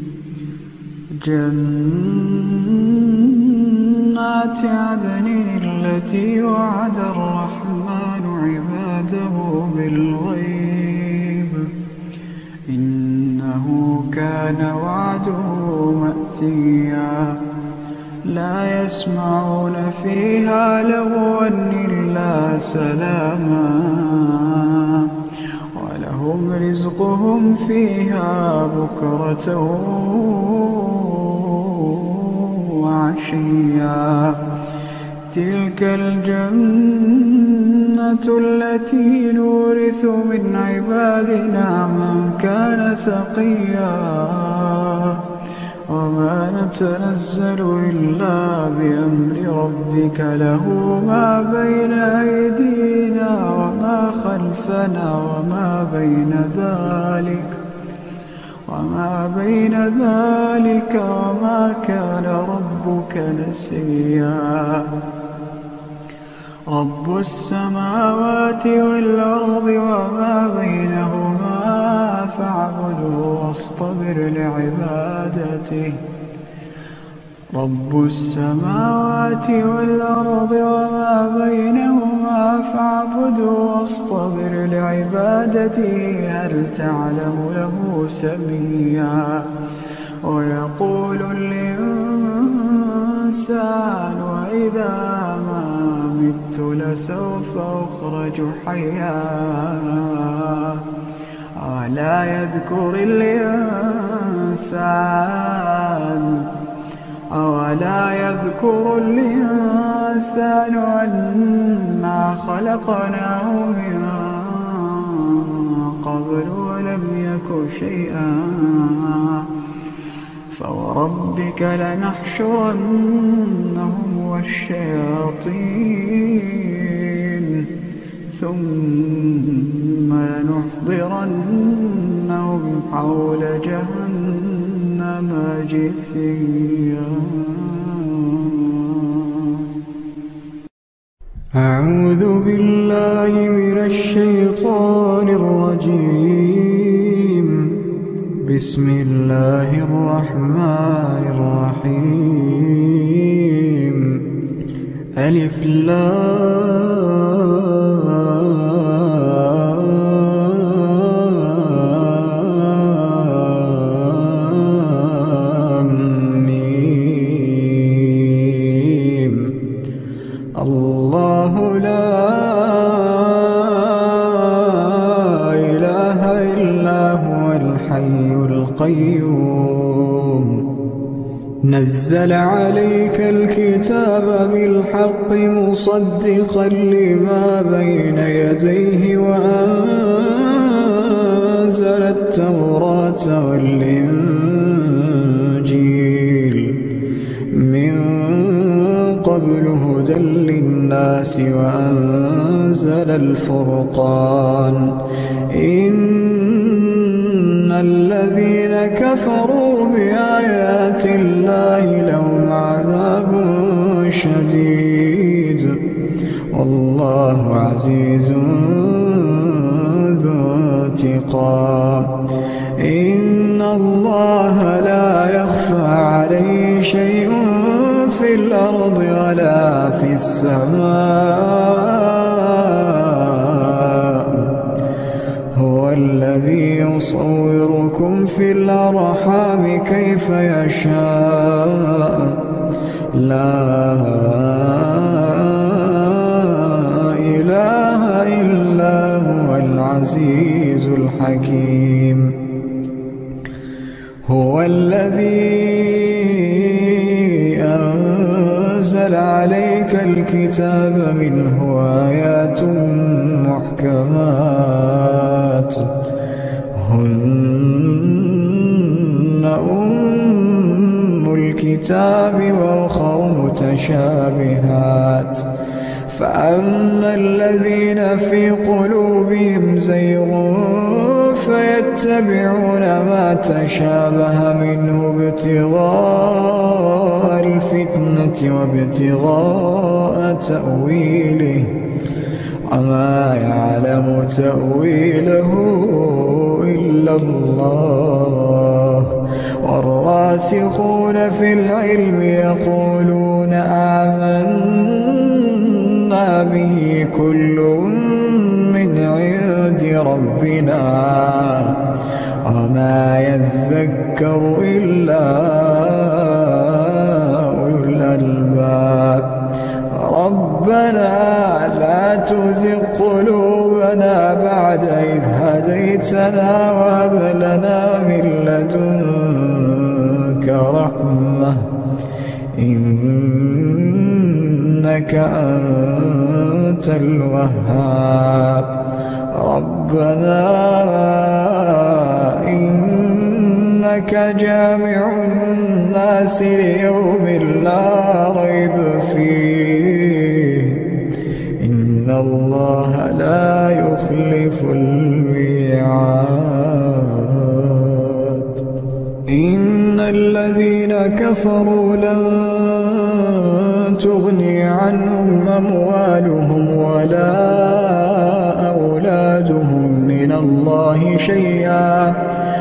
جنات عدن التي وعد الرحمن عباده بالغيب إنه كان وعده مأتيا. لا يسمعون فيها لغوا إلا سلاما ولهم رزقهم فيها بكرة وعشيا. تلك الجنة التي نورث من عبادنا من كان تقيا وما نتنزل إلا بأمر ربك له ما بين أيدينا وما خلفنا وما بين ذلك وما بين ذلك وما كان ربك نسيا رب السماوات والأرض وما بينهما فاعبده واصطبر لعبادته رب السماوات والأرض وما بينهما فاعبده واصطبر لعبادته هل تعلم له سميا ويقول الإنسان وإذا ما مت لسوف أخرج حيا أولا يذكر الإنسان أولا يذكر الإنسان أنا خلقناه من قبل ولم يك شيئا فوربك لنحشرنهم والشياطين ثم لنحضرنهم حول جهنم جثيا أعوذ بالله من الشيطان الرجيم بسم الله الرحمن الرحيم ألف لام ميم الله لا إله إلا هو الحي القيوم نزل عليك الكتاب بالحق مصدقا لما بين يديه وأنزل التوراة والإنجيل من قبل هدى للناس وأنزل الفرقان إن الذين كفروا بآيات الله لهم عذاب شديد والله عزيز ذو انتقام إن الله لا يخفى عليه شيء في الأرض ولا في السماء هو الذي يصوركم في الأرحام كيف يشاء لا إله إلا هو العزيز الحكيم هو الذي أنزل عليك الكتاب منه آيات محكمات هن أم الكتاب وأخر متشابهات فأما الذين في قلوبهم زيغ فيتبعون ما تشابه منه ابتغاء الفتنة وابتغاء تأويله وما يعلم تأويله إلا الله والراسخون في العلم يقولون آمنا به كل من عند ربنا وما يذكر إلا أولو الألباب ربنا لا تزغ قلوبنا بعد إذ هديتنا وهب لنا من لدنك رحمة إنك إنك أنت الوهاب ربنا إنك جامع الناس ليوم لا ريب فيه إن الله لا يخلف الميعاد إن الذين كفروا لن تغني عنهم أموالهم ولا أولادهم من الله شيئا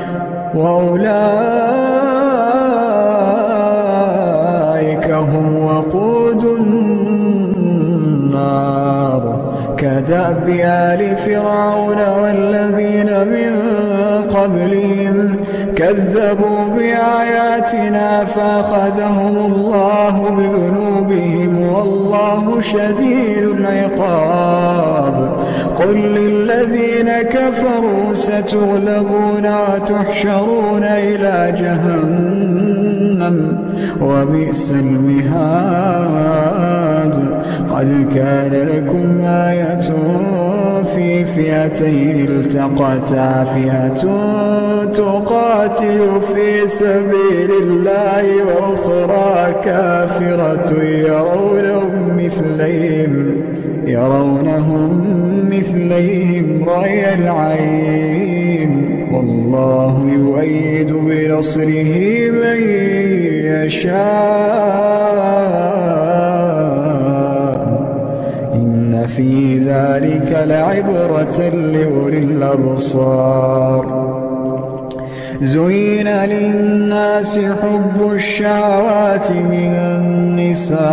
وأولئك هم وقود النار كدأب آل فرعون والذين من قبلهم كذبوا بآياتنا فأخذهم الله بذنوبهم والله شديد العقاب قل للذين كفروا ستغلبون وتحشرون إلى جهنم وبئس المهاد قد كان لكم آية في فئتين التقتا فئة تقاتل في سبيل الله وأخرى كافرة يرونهم مثليهم يرونهم مثليهم رأي العين والله يؤيد بنصره من يشاء إن في ذلك لعبرة لأولي الأبصار زين للناس حب الشهوات من النساء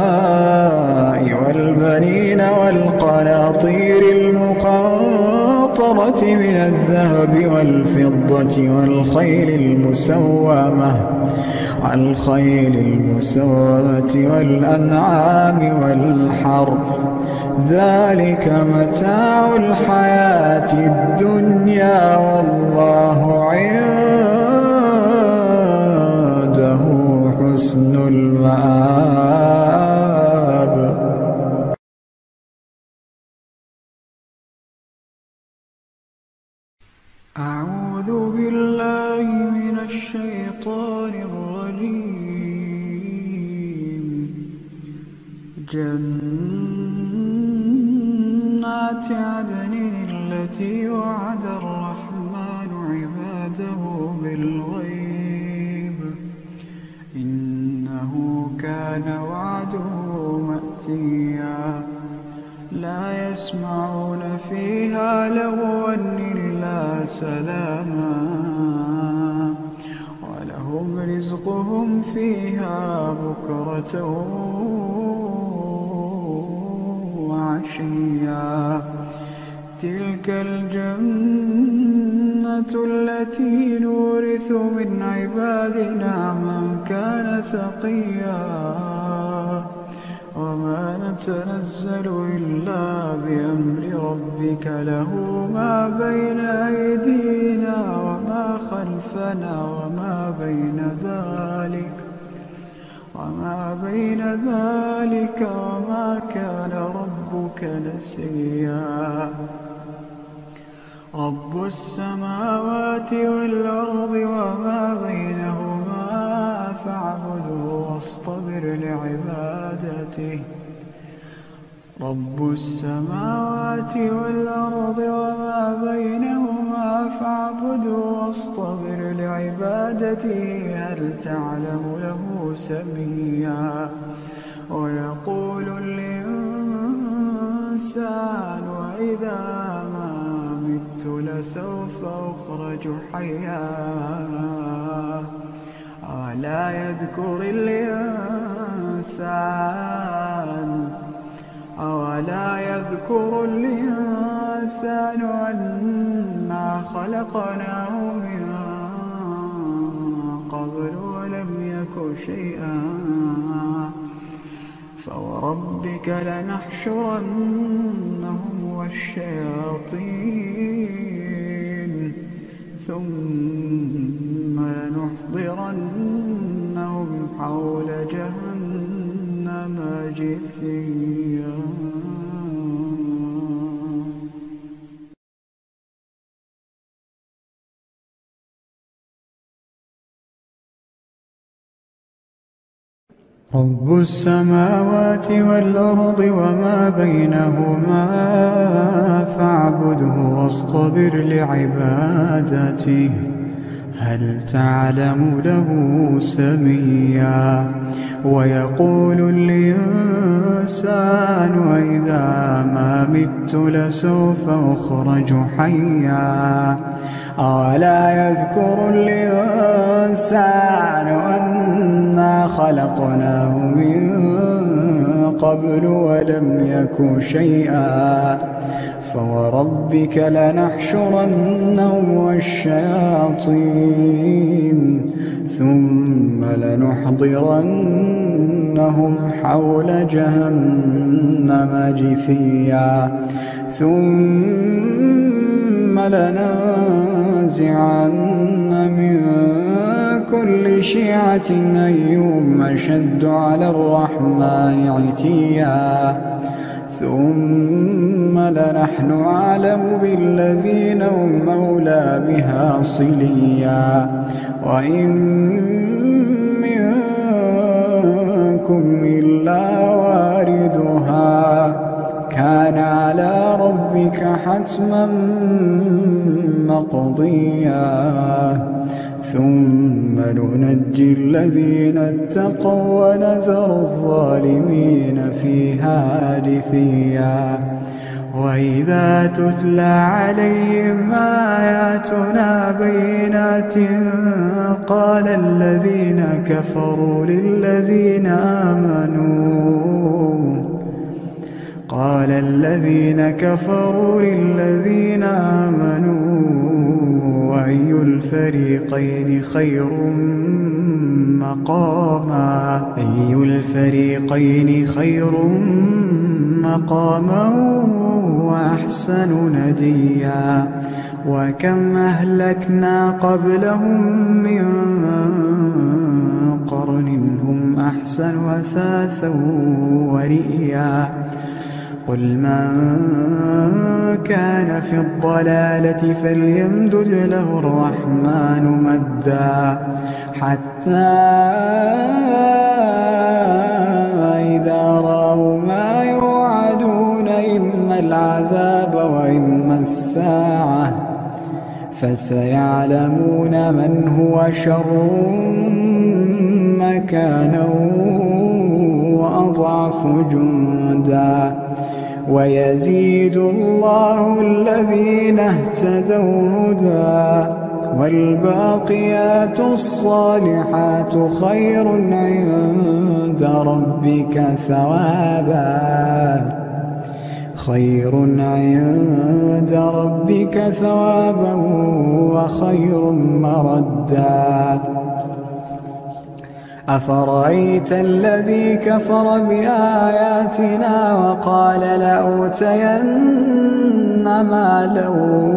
والبنين والقناطير المقنطرة من الذهب والفضة والخيل المسومة والخيل المسومة والأنعام والحرث ذلك متاع الحياة الدنيا والله عنده حسن المآب. أعوذ بالله من الشيطان الرجيم. جنات عدن التي وعد الرحمن عباده بالغيب إنه كان وعده مأتيا لا يسمعون فيها لغوا إلا سلاما ولهم رزقهم فيها بكرة وعشيا تلك الجنة التي نورث من عبادنا من كان تقيا وما نتنزل إلا بأمر ربك له ما بين أيدينا وما خلفنا وما بين ذلك وما بين ذلك وما كان ربك نسيا. رب السماوات والأرض وما بينهما فاعبده واصطبر لعبادته. رب السماوات والأرض وما بينهما فاعبده واصطبر لعبادته هل تعلم له سميا. ويقول الإنسان وإذا ما مت لسوف أخرج حيا أولا يذكر الإنسان أولا يذكر الإنسان أنا خلقناه من قبل ولم يك شيئا فوربك لنحشرنهم والشياطين ثم لنحضرنهم حول جهنم جثيا. رب السماوات والأرض وما بينهما فاعبده واصطبر لعبادته هل تعلم له سميا ويقول الإنسان وإذا ما مت لسوف أخرج حيا أولا يذكر الإنسان أنا خلقناه من قبل ولم يك شيئا فوربك لنحشرنهم والشياطين ثم لنحضرنهم حول جهنم جثيا ثم لننزعن من كل شيعة أيهم أشد على الرحمن عتيا ثم لنحن أعلم بالذين هم أولى بها صليا وإن منكم إلا واردها كان على ربك حتما مقضيا ثم ننجي الذين اتقوا ونذر الظالمين فيها جثيا وإذا تتلى عليهم آياتنا بينات قال الذين كفروا للذين آمنوا قال الذين كفروا للذين آمنوا أي الفريقين خير مقاما أي الفريقين خير مقاما وأحسن نديا وكم أهلكنا قبلهم من قرن هم أحسن أثاثا ورئيا قل من كان في الضلالة فليمدد له الرحمن مدا حتى إذا رأوا ما يوعدون إما العذاب وإما الساعة فسيعلمون من هو شر مكانا وأضعف جندا ويزيد الله الذين اهتدوا هدى والباقيات الصالحات خير عند ربك ثوابا خير عند ربك ثوابا وخير مردا أفرأيت الذي كفر بآياتنا وقال لأوتين مالا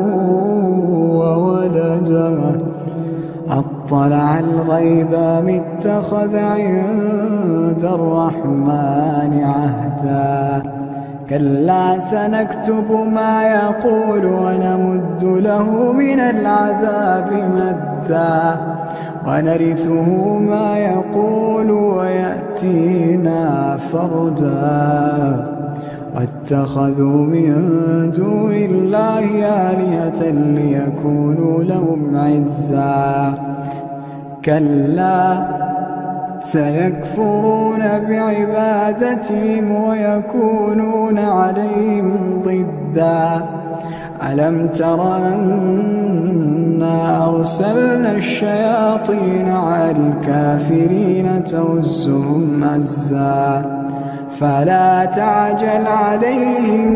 وولدا أطلع الغيب أم اتخذ عند الرحمن عهدا كلا سنكتب ما يقول ونمد له من العذاب مدا ونرثه ما يقول ويأتينا فردا واتخذوا من دون الله آلهة ليكونوا لهم عزا كلا سيكفرون بعبادتهم ويكونون عليهم ضدا ألم تر أنا أرسلنا الشياطين على الكافرين تؤزهم أزا فلا تعجل عليهم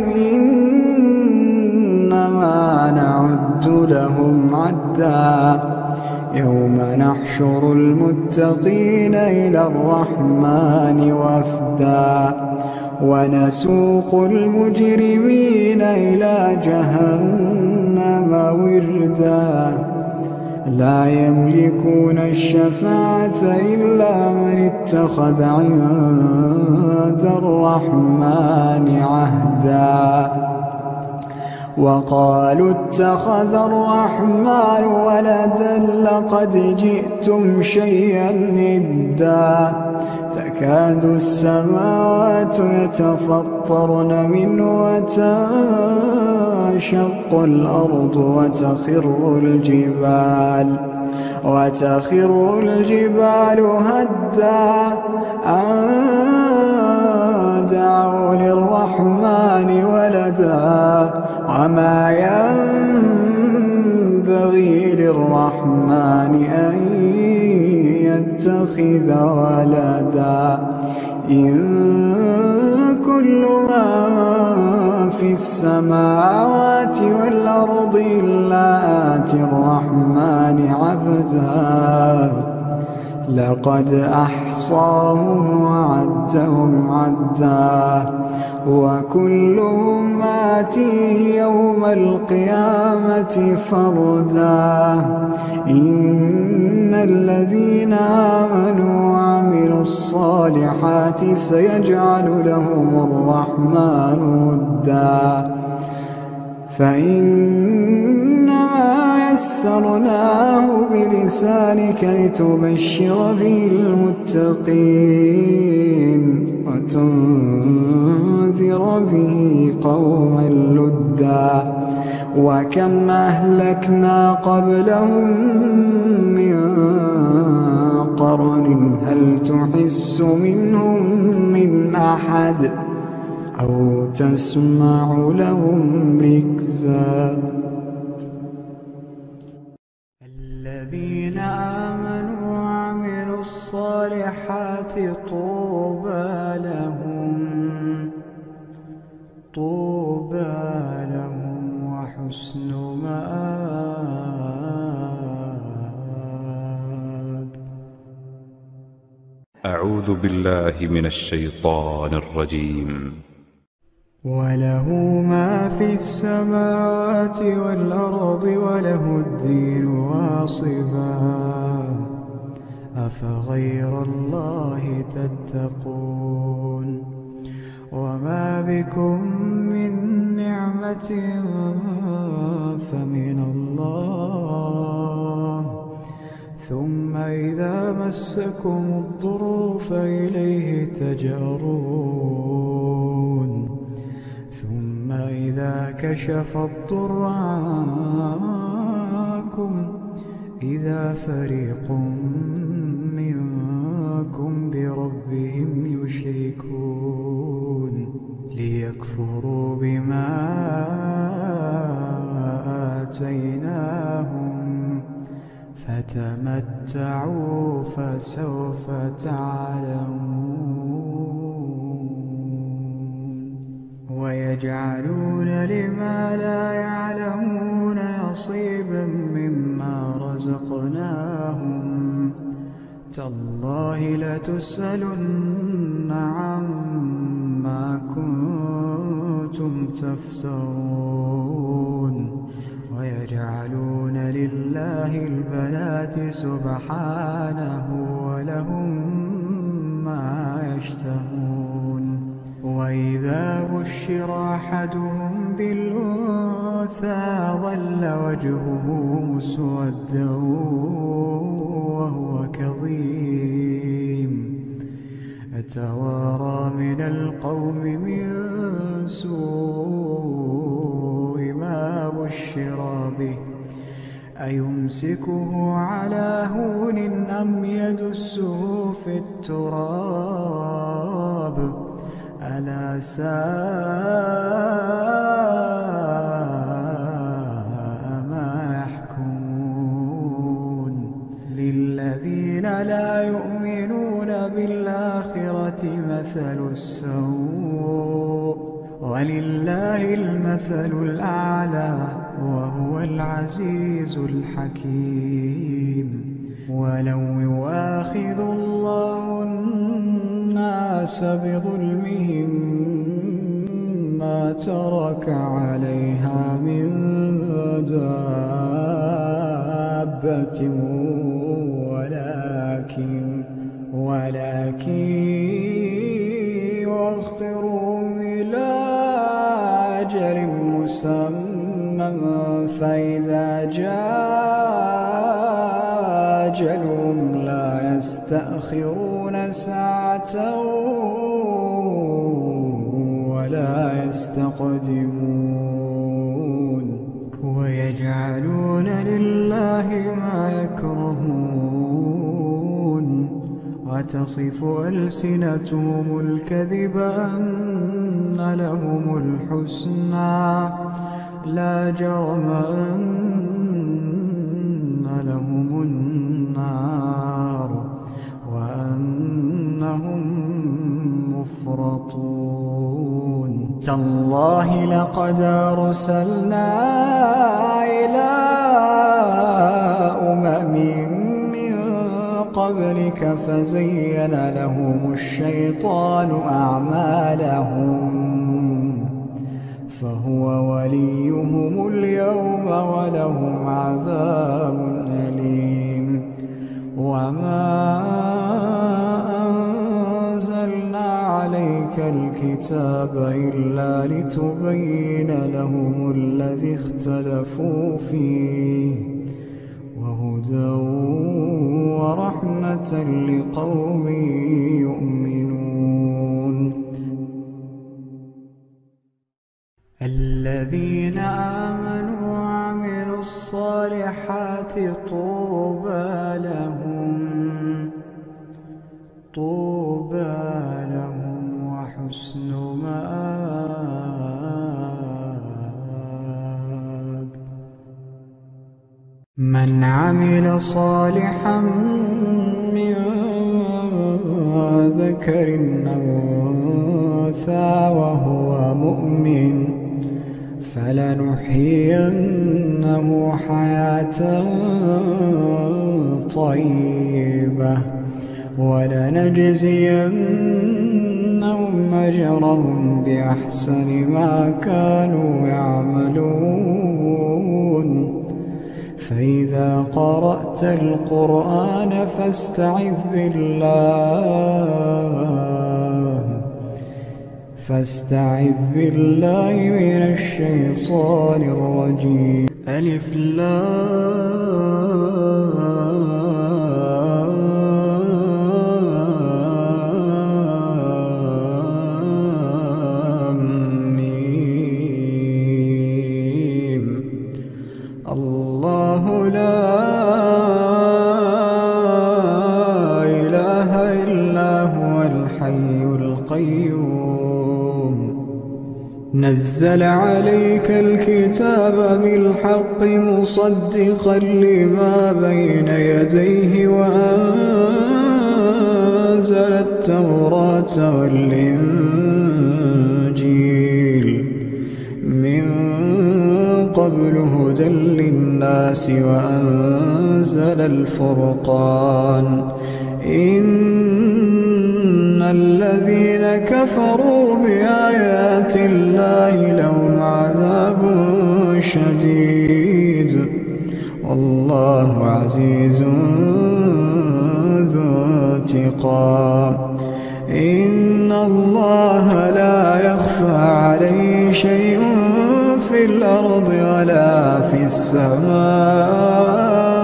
إنما نعد لهم عدا يوم نحشر المتقين إلى الرحمن وفدا ونسوق المجرمين إلى جهنم وردا لا يملكون الشفاعة إلا من اتخذ عند الرحمن عهدا وقالوا اتخذ الرحمن ولدا لقد جئتم شيئا إدا تكاد السماوات يتفطرن منه وتنشق الأرض وتخر الجبال وتخر الجبال هدا أن دعوا للرحمن ولدا وما ينبغي للرحمن أن يتخذ ولدا إن كل من في السماوات والأرض إلا آتي الرحمن عبدا لقد أحصاهم وعدهم عدا وكلهم آتيه يوم القيامة فردا إن الذين آمنوا وعملوا الصالحات سيجعل لهم الرحمن ودا فإنما يسرناه بلسانك لتبشر به المتقين وتنذر به قوما لدا وكم أهلكنا قبلهم من قرن هل تحس منهم من أحد أو تسمع لهم ركزا الذين آمنوا وعملوا الصالحات طوبى لهم طوبى لهم وحسن مآب. أعوذ بالله من الشيطان الرجيم. وله ما في السماوات والأرض وله الدين واصبا أفغير الله تتقون وما بكم من نعمة فمن الله ثم إذا مسكم الضر فإليه تجأرون ثم إذا كشف الضر عنكم إذا فريق منكم بربهم يشركون ليكفروا بما آتيناهم فتمتعوا فسوف تعلمون ويجعلون لما لا يعلمون نصيبا مما رزقناهم تالله لتسألن عما كنتم تفترون ويجعلون لله البنات سبحانه ولهم ما يشتهون وإذا بشر أحدهم بالأنثى ظل وجهه مسودا وهو كظيم يتوارى من القوم من سوء ما بشر به أيمسكه على هون أم يدسه في التراب ألا ساء ما يحكمون للذين لا يؤمنون بالآخرة مثل السوء ولله المثل الأعلى وهو العزيز الحكيم ولو يؤاخذ الله الناس بظلمهم ما ترك عليها من دابة ولكن ولكن يؤخرهم إلى أجل مسمى فإذا جاء أجلهم لا يستأخرون ساعة ولا يستقدمون ويجعلون لله ما يكرهون وتصف ألسنتهم الكذب أن لهم الحسنى لا جرم أن لهم النار وأنهم مفرطون تالله لقد أرسلنا إلى أمم من قبلك فزين لهم الشيطان أعمالهم فهو وليهم اليوم ولهم عذاب أليم وما أنزلنا عليك الكتاب إلا لتبين لهم الذي اختلفوا فيه وهدى ورحمة لقوم يؤمنون الذين آمنوا وعملوا الصالحات طوبى لهم طوبى لهم وحسن مآب من عمل صالحا من ذكر أو أنثى وهو مؤمن فلنحيينه حياة طيبة ولنجزينهم أجرهم بأحسن ما كانوا يعملون فإذا قرأت القرآن فاستعذ بالله فاستعذ بالله من الشيطان الرجيم ألف لام ميم الله لا إله إلا هو الحي القيوم نزل عليك الكتاب بالحق مصدقا لما بين يديه وأنزل التوراة والإنجيل من قبل هدى للناس وأنزل الفرقان إن الذين كفروا بآيات الله لهم عذاب شديد والله عزيز ذو انتقام إن الله لا يخفى عليه شيء في الأرض ولا في السماء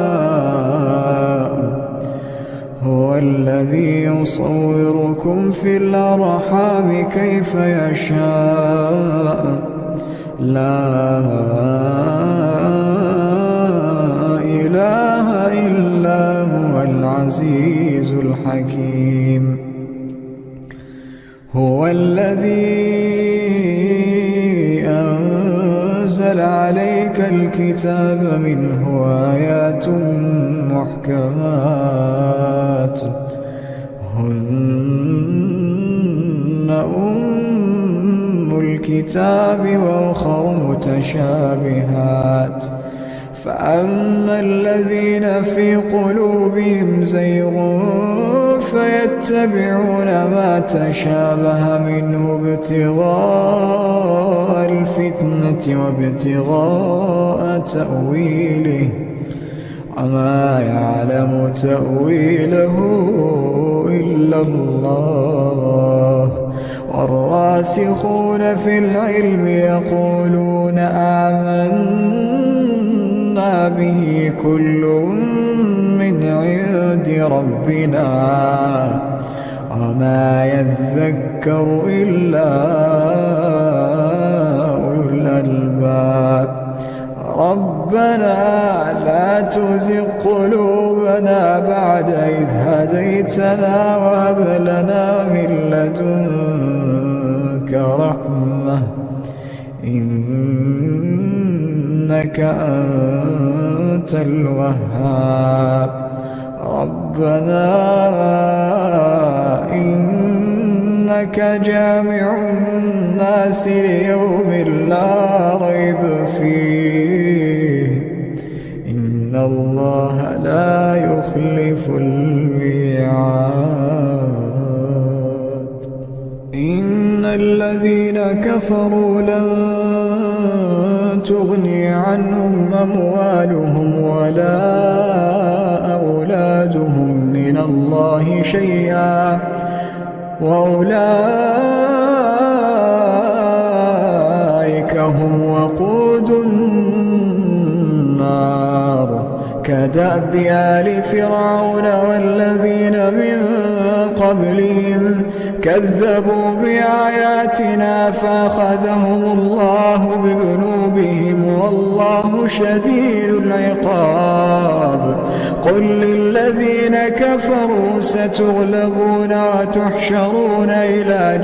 هو الذي يصوركم في الأرحام كيف يشاء لا إله إلا هو العزيز الحكيم هو الذي أنزل عليك الكتاب منه آيات محكمات هن أم الكتاب وأخر متشابهات فأما الذين في قلوبهم زيغ فيتبعون ما تشابه منه ابتغاء الفتنة وابتغاء تأويله وما يعلم تأويله إلا الله والراسخون في العلم يقولون آمنا به كل من عند ربنا وما يذكر إلا أولو الألباب ربنا لا تزغ قلوبنا بعد إذ هديتنا وهب لنا من لدنك رحمة إنك أنت الوهاب ربنا إنك جامع الناس ليوم لا ريب فيه إن الله لا يخلف الميعاد إن الذين كفروا لن تغني عنهم أموالهم ولا أولادهم من الله شيئا وأولئك هم وقود النار كدأب آل فرعون والذين من قبلهم كذبوا بآياتنا فأخذهم الله بذنوبهم والله شديد العقاب قل للذين كفروا ستغلبون وتحشرون إلى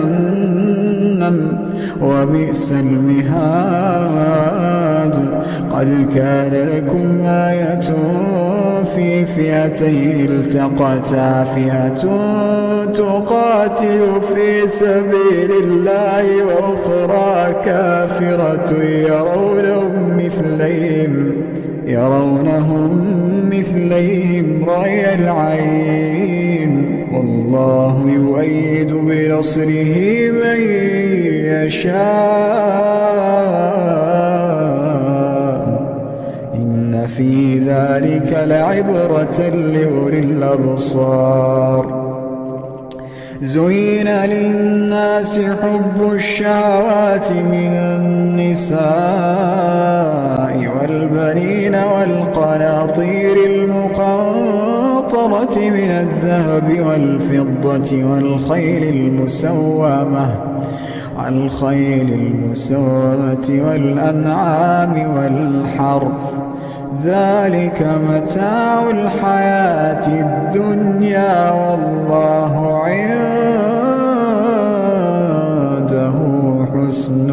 جهنم وبئس المهاد قد كان لكم آية في فئتين التقتا فئة تقاتل في سبيل الله وأخرى كافرة يرونهم مثليهم يرونهم مثليهم رأي العين والله يؤيد بنصره من يشاء إن في ذلك لعبرة لأولي الأبصار زين للناس حب الشهوات من النساء والبنين والقناطير المقنطرة من الذهب والفضة والخيل المسومة والخيل المسومة والأنعام والحرث ذلك متاع الحياة الدنيا والله عنده حسن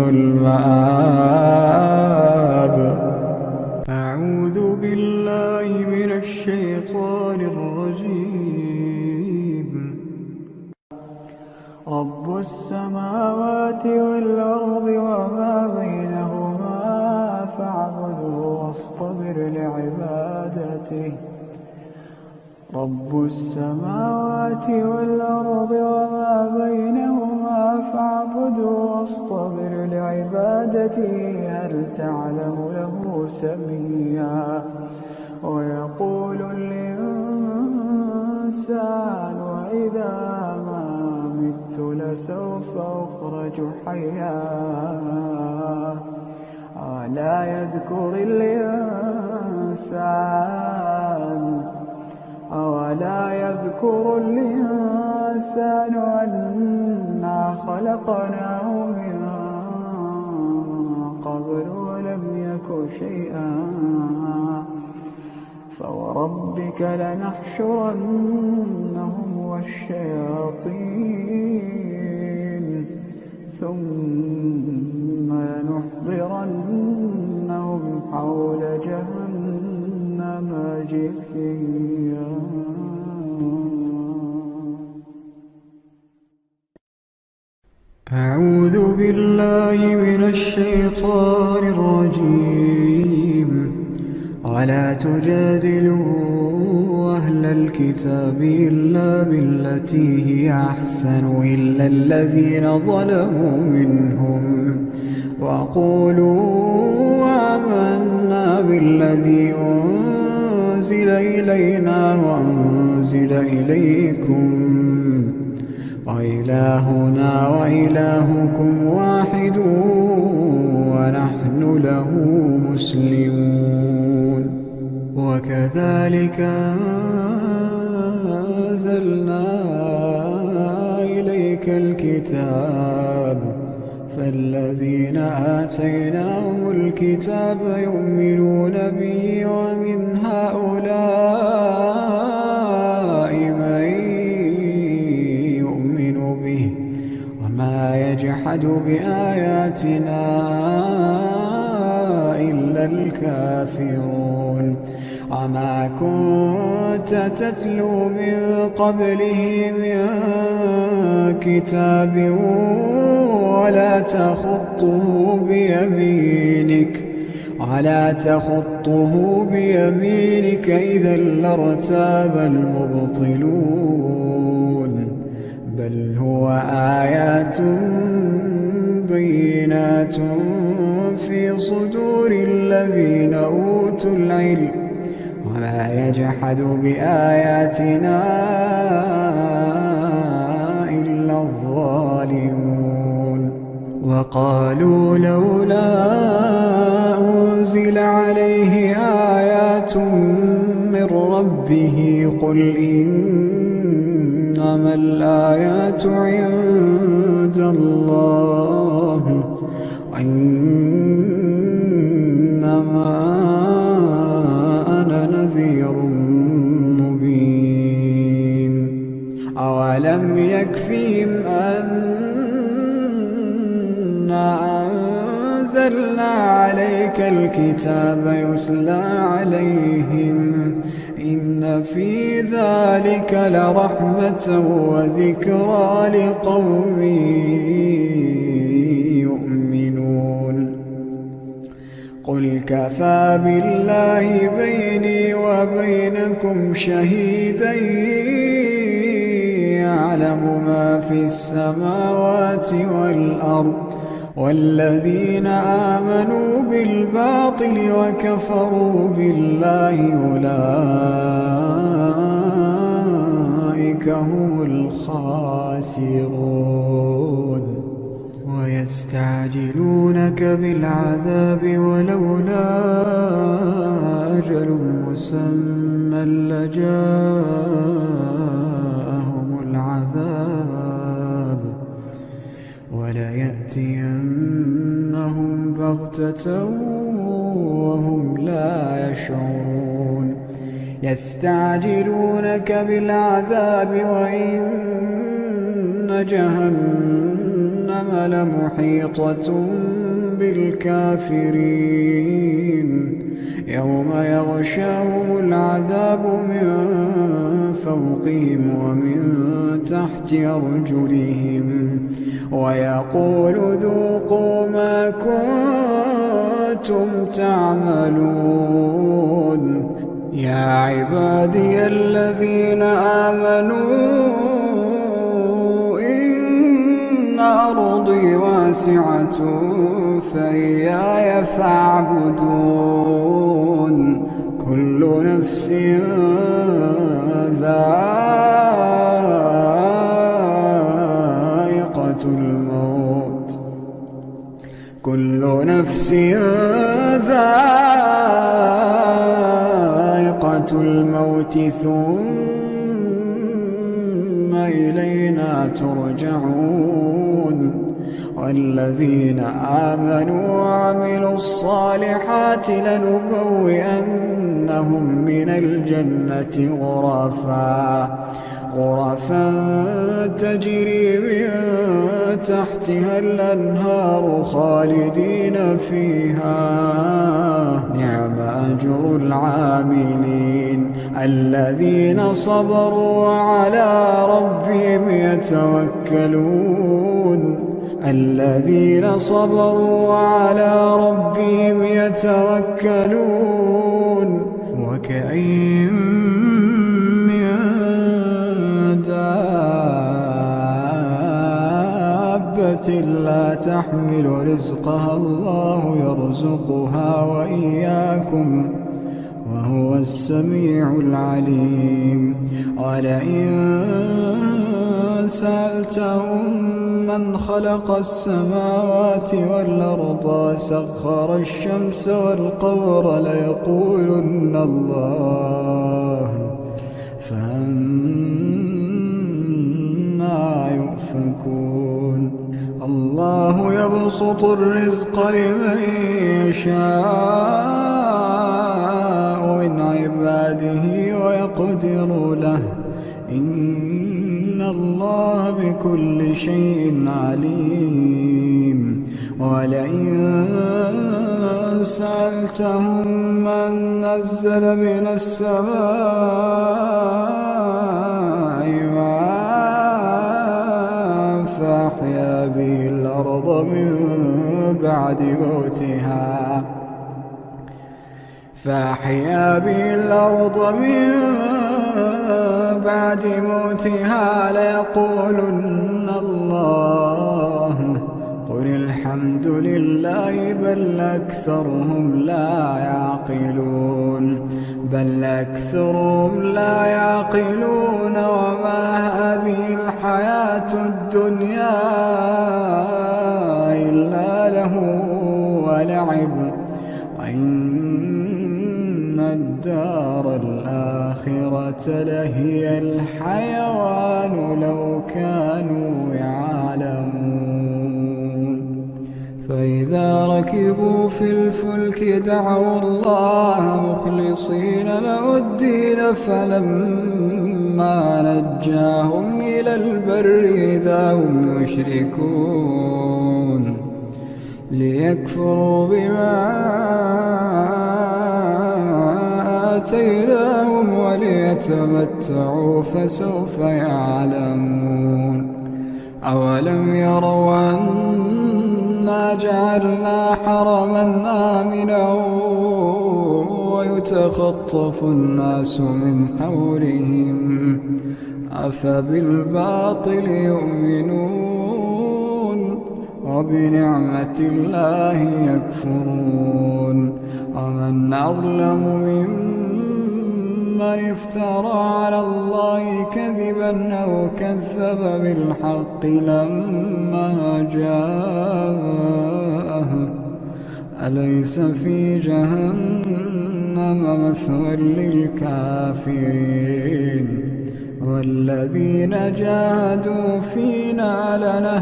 المآب أعوذ بالله من الشيطان الرجيم رب السماوات والأرض وما بينهما فاعبده واصطبر لعبادته رب السماوات والأرض وما بينهما فاعبده واصطبر لعبادته هل تعلم له سميا ويقول الإنسان وإذا ما مت لسوف أخرج حيا ألا يذكر الإنسان أولا يذكر الإنسان أنا خلقناه من قبل ولم يك شيئا فوربك لنحشرنهم والشياطين ثم لنحضرنهم حول جهنم جثيا أعوذ بالله من الشيطان الرجيم ولا تجادلوا أهل الكتاب إلا بالتي هي أحسن إلا الذين ظلموا منهم وقولوا آمنا بالذي أنزل إلينا وأنزل إليكم وإلهنا وإلهكم واحد ونحن له مسلمون وكذلك أنزلنا عليك الكتاب فالذين آتيناهم الكتاب يؤمنون به ومن هؤلاء من يؤمن به وما يجحد بآياتنا إلا الكافرون وما كنت تتلو من قبله من كتاب ولا تخطه بيمينك ولا تخطه بيمينك إذا لارتاب المبطلون بل هو آيات بينات في صدور الذين أوتوا العلم وما يجحد بآياتنا إلا الظالمون وقالوا لولا أنزل عليه آيات من ربه قل إنما الآيات عند الله وإنما أنا نذير مبين أولم يكفهم أنا أنزلنا عليك الكتاب يتلى عليهم إن في ذلك لرحمة وذكرى لقوم يؤمنون قل كفى بالله بيني وبينكم شهيدا يعلم ما في السماوات والأرض والذين آمنوا بالباطل وكفروا بالله أولئك هم الخاسرون ويستعجلونك بالعذاب ولولا أجل مسمى لجاءهم العذاب وليأتينهم بغتة وهم لا يشعرون يستعجلونك بالعذاب وإن جهنم لمحيطة بالكافرين يوم يغشاهم العذاب من فوقهم ومن تحت أرجلهم ويقول ذوقوا ما كنتم تعملون يا عبادي الذين آمنوا إن أرضي واسعة فإياي فاعبدون كل نفس ذائقة الموت كل نفس ذائقة الموت ثم إلينا ترجعون والذين آمنوا وعملوا الصالحات لنبوئنهم من الجنة غرفا غرفا تجري من تحتها الأنهار خالدين فيها نعم أجر العاملين الذين صبروا وعلى ربهم يتوكلون الذين صبروا وعلى ربهم يتوكلون وكأين من دابة لا تحمل رزقها الله يرزقها وإياكم وهو السميع العليم ولئن سألتهم من خلق السماوات والأرض سخر الشمس والقمر ليقولن الله فأنا يؤفكون يشركون الله يبسط الرزق لمن يشاء من عباده ويقدر له إن الله بكل شيء عليم ولئن سألتهم من نزل من السماء ماء فأحيا به الأرض من بعد موتها فأحيا به الأرض من بعد موتها ليقولن الله قل الحمد لله بل أكثرهم لا يعقلون بل أكثرهم لا يعقلون وما هذه الحياة الدنيا إلا له ولعب وإن الدار الآخرة لهي الحيوان لو كانوا يعلمون فإذا ركبوا في الفلك دعوا الله مخلصين له الدين فلما نجاهم إلى البر إذا هم يشركون ليكفروا بما آتيناهم وليتمتعوا فسوف يعلمون أولم يروا أنا جعلنا حرما آمنا ويتخطف الناس من حولهم أفبالباطل يؤمنون وبنعمة الله يكفرون ومن أظلم ممن افترى على الله كذبا أو كذب بالحق لما جاءه أليس في جهنم مثوى للكافرين والذين جاهدوا فينا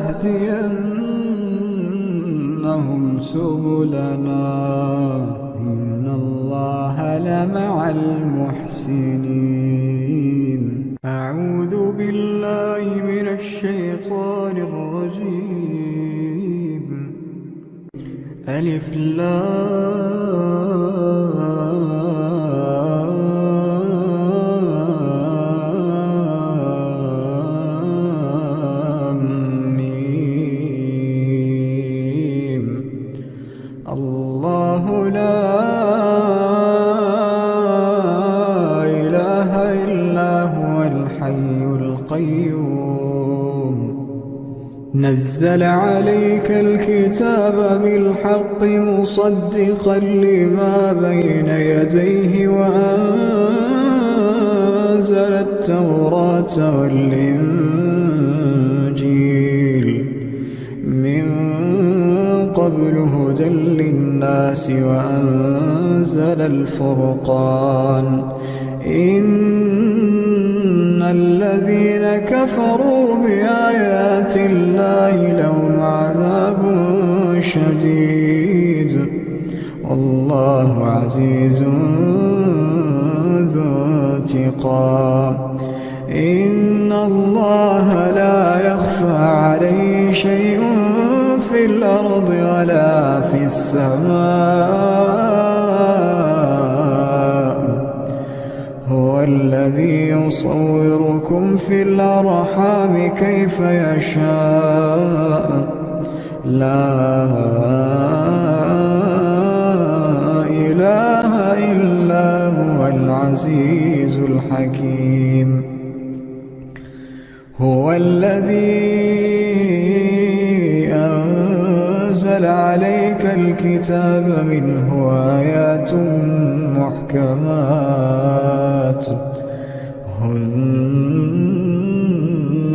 لنهدينهم سبلنا إن الله لمع المحسنين أعوذ بالله من الشيطان الرجيم ألف لام ميم الله لا إله إلا هو الحي القيوم نزل عليك الكتاب بالحق مصدقا لما بين يديه وأنزل التوراة والإنجيل من قبل هدى للناس وأنزل الفرقان إن الذين كفروا بآيات الله لهم عذاب شديد والله عزيز ذو انتقام إن الله لا يخفى عليه شيء في الأرض ولا في السماء هو الذي يصوركم في الأرحام كيف يشاء لا إله إلا هو العزيز الحكيم هو الذي أنزل عليك الكتاب منه آيات محكمات هن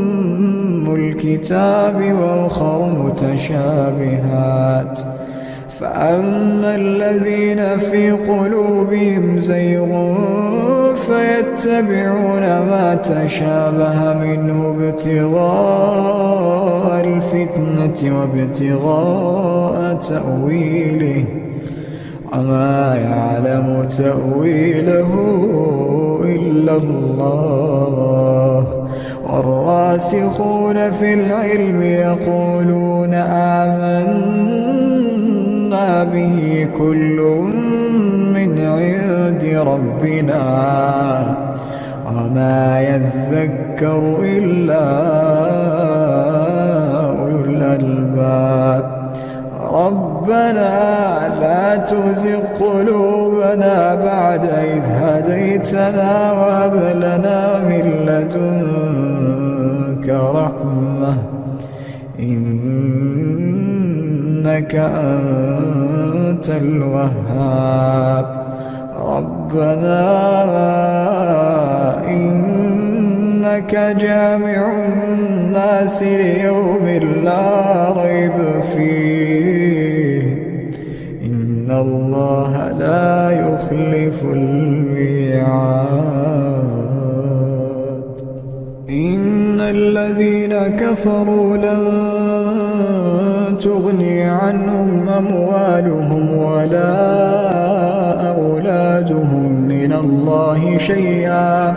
أم الكتاب وأخر متشابهات فأما الذين في قلوبهم زيغ فيتبعون ما تشابه منه ابتغاء الفتنة وابتغاء تأويله وما يعلم تأويله إلا الله والراسخون في العلم يقولون آمنا به كل من عند ربنا وما يذكر إلا أولو الألباب ربنا لا تزغ قلوبنا بعد إذ هديتنا وهب لنا من لدنك رحمة إنك أنت الوهاب ربنا إنك جامع الناس ليوم لا ريب فيه إن الله لا يخلف الميعاد إن الذين كفروا لن تغني عنهم أموالهم ولا أولادهم من الله شيئا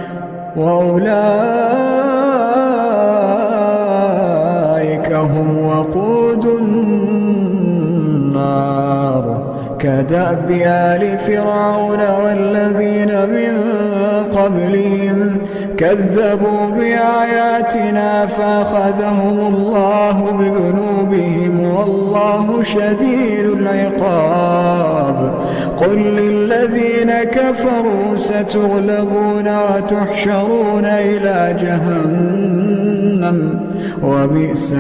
وأولئك هم وقود النار كدأب آل فرعون والذين من قبلهم كذبوا بآياتنا فأخذهم الله بذنوبهم والله شديد العقاب قل للذين كفروا ستغلبون وتحشرون إلى جهنم وبئس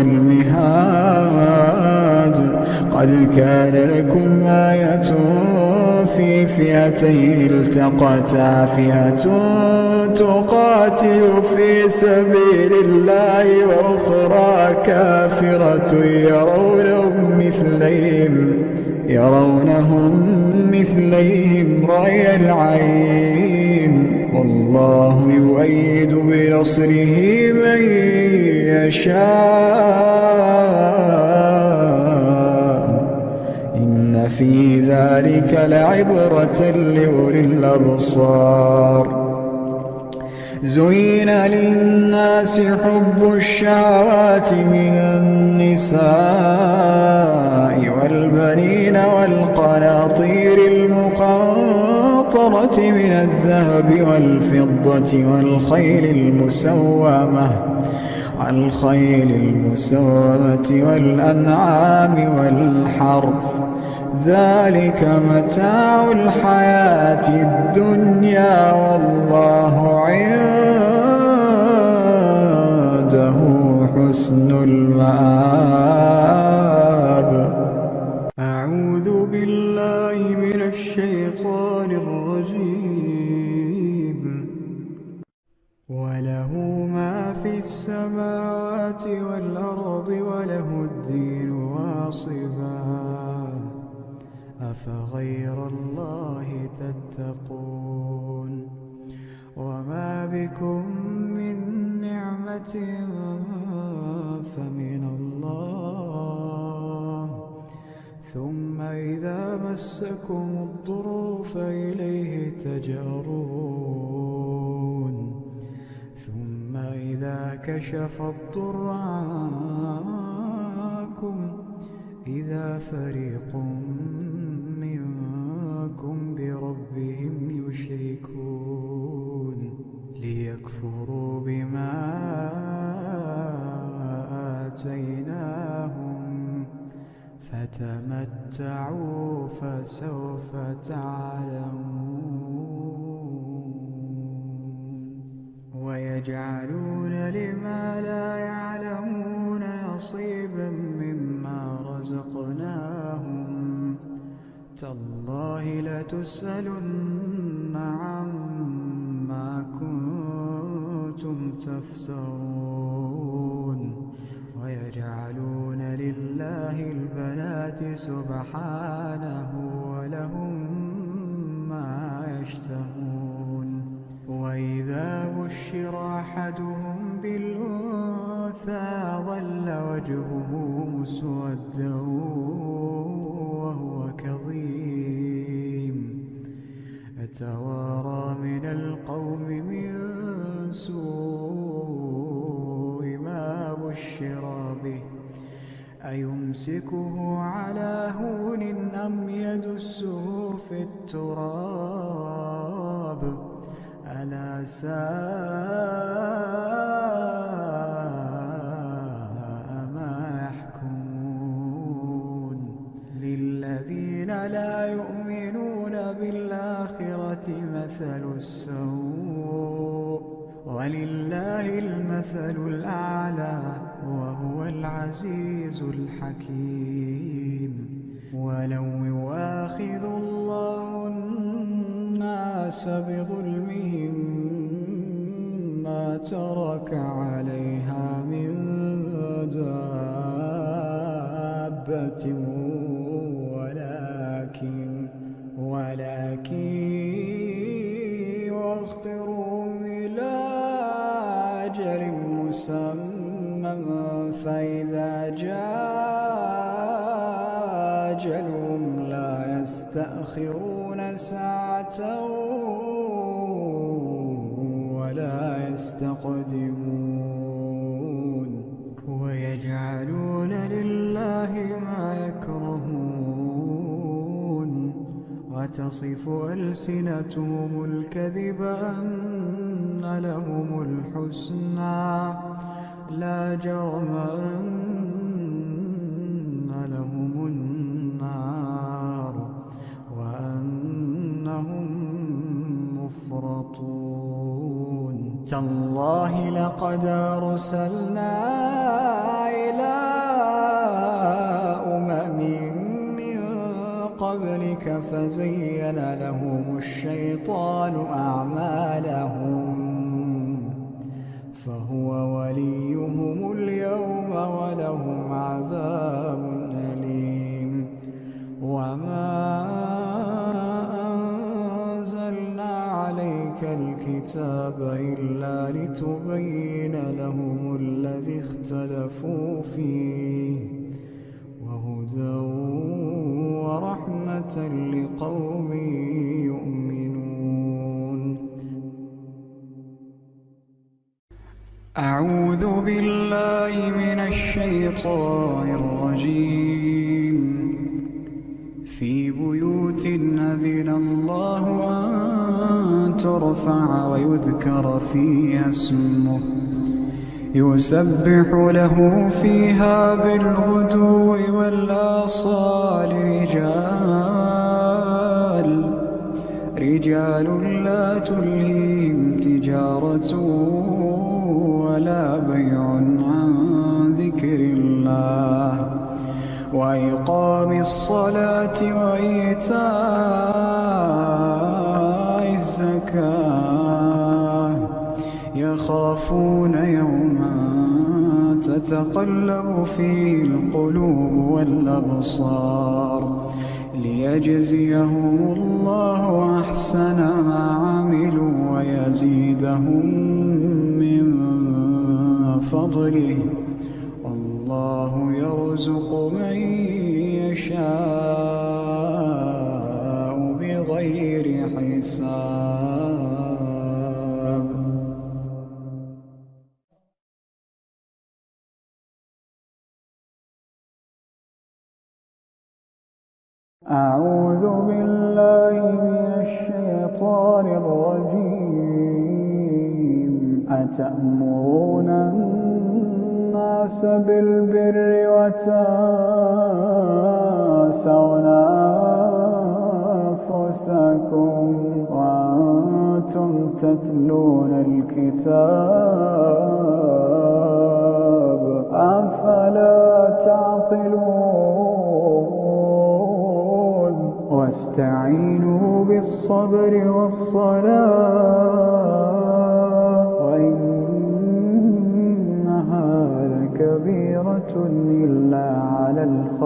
المهاد قد كان لكم آية في فئتين التقتا فئة تقاتل في سبيل الله وأخرى كافرة يرونهم مثليهم يرونهم مثليهم رأي العين والله يؤيد بنصره من يشاء إن في ذلك لعبرة لأولي الأبصار زين للناس حب الشهوات من النساء والبنين والقناطير المقنطرة من الذهب والفضة والخيل المسومة والخيل المسومة والأنعام والحرث ذلك متاع الحياة الدنيا والله عنده حسن المآب أعوذ بالله من الشيطان الرجيم وله ما في السماوات والأرض وله الدين واصبا أفغير الله تتقون وما بكم من نعمة فمن الله ثم إذا مسكم الضر فإليه تجأرون ثم إذا كشف الضر عنكم إذا فريق منكم بربهم يشركون ليكفروا بما آتيناهم فتمتعوا فسوف تعلمون ويجعلون لما لا يعلمون نصيبا مما رزقناهم تالله لتسألن عما كنتم تفترون ويجعلون لله البنات الآيات سبحانه ولهم ما يشتهون. وإذا بشر أحدهم بالأنثى ظل وجهه مسودا وهو كظيم يتوارى من القوم من سوء ما بشر به أيمسكه على هون أم يدسه في التراب ألا ساء ما يحكمون. للذين لا يؤمنون بالآخرة مثل السوء ولله المثل الأعلى وهو العزيز الحكيم. ولو يؤاخذ الله الناس بظلمهم ما ترك عليها من دابة ولكن ولكن يؤخرهم إلى أجل مسمى فإذا جاء أجلهم لا يستأخرون ساعة ولا يستقدمون. ويجعلون لله ما يكرهون وتصف ألسنتهم الكذب أن لهم الحسنى لا جرم أن لهم النار وأنهم مفرطون. تالله لقد أرسلنا إلى أمم من قبلك فزين لهم الشيطان أعمالهم فهو وليهم اليوم ولهم عذاب أليم. وما أنزلنا عليك الكتاب إلا لتبين لهم الذي اختلفوا فيه وهدى ورحمة لقوم يؤمنون. أعوذ بالله من الشيطان الرجيم. في بيوت أذن الله أن ترفع ويذكر فيها اسمه يسبح له فيها بالغدو والآصال رجال رجال لا تلهيهم تجارة ولا بيع عن ذكر الله وإقام الصلاة وإيتاء الزكاة يخافون يوما تتقلب فيه القلوب والأبصار ليجزيهم الله أحسن ما عملوا ويزيدهم من فضله والله يرزق من يشاء بغير حساب. أعوذ بالله من الشيطان الرجيم. أتأمرون الناس بالبر وتنسون أنفسكم وأنتم تتلون الكتاب أفلا تعقلون. واستعينوا بالصبر والصلاة وإنها لكبيرة كبيرة إلا على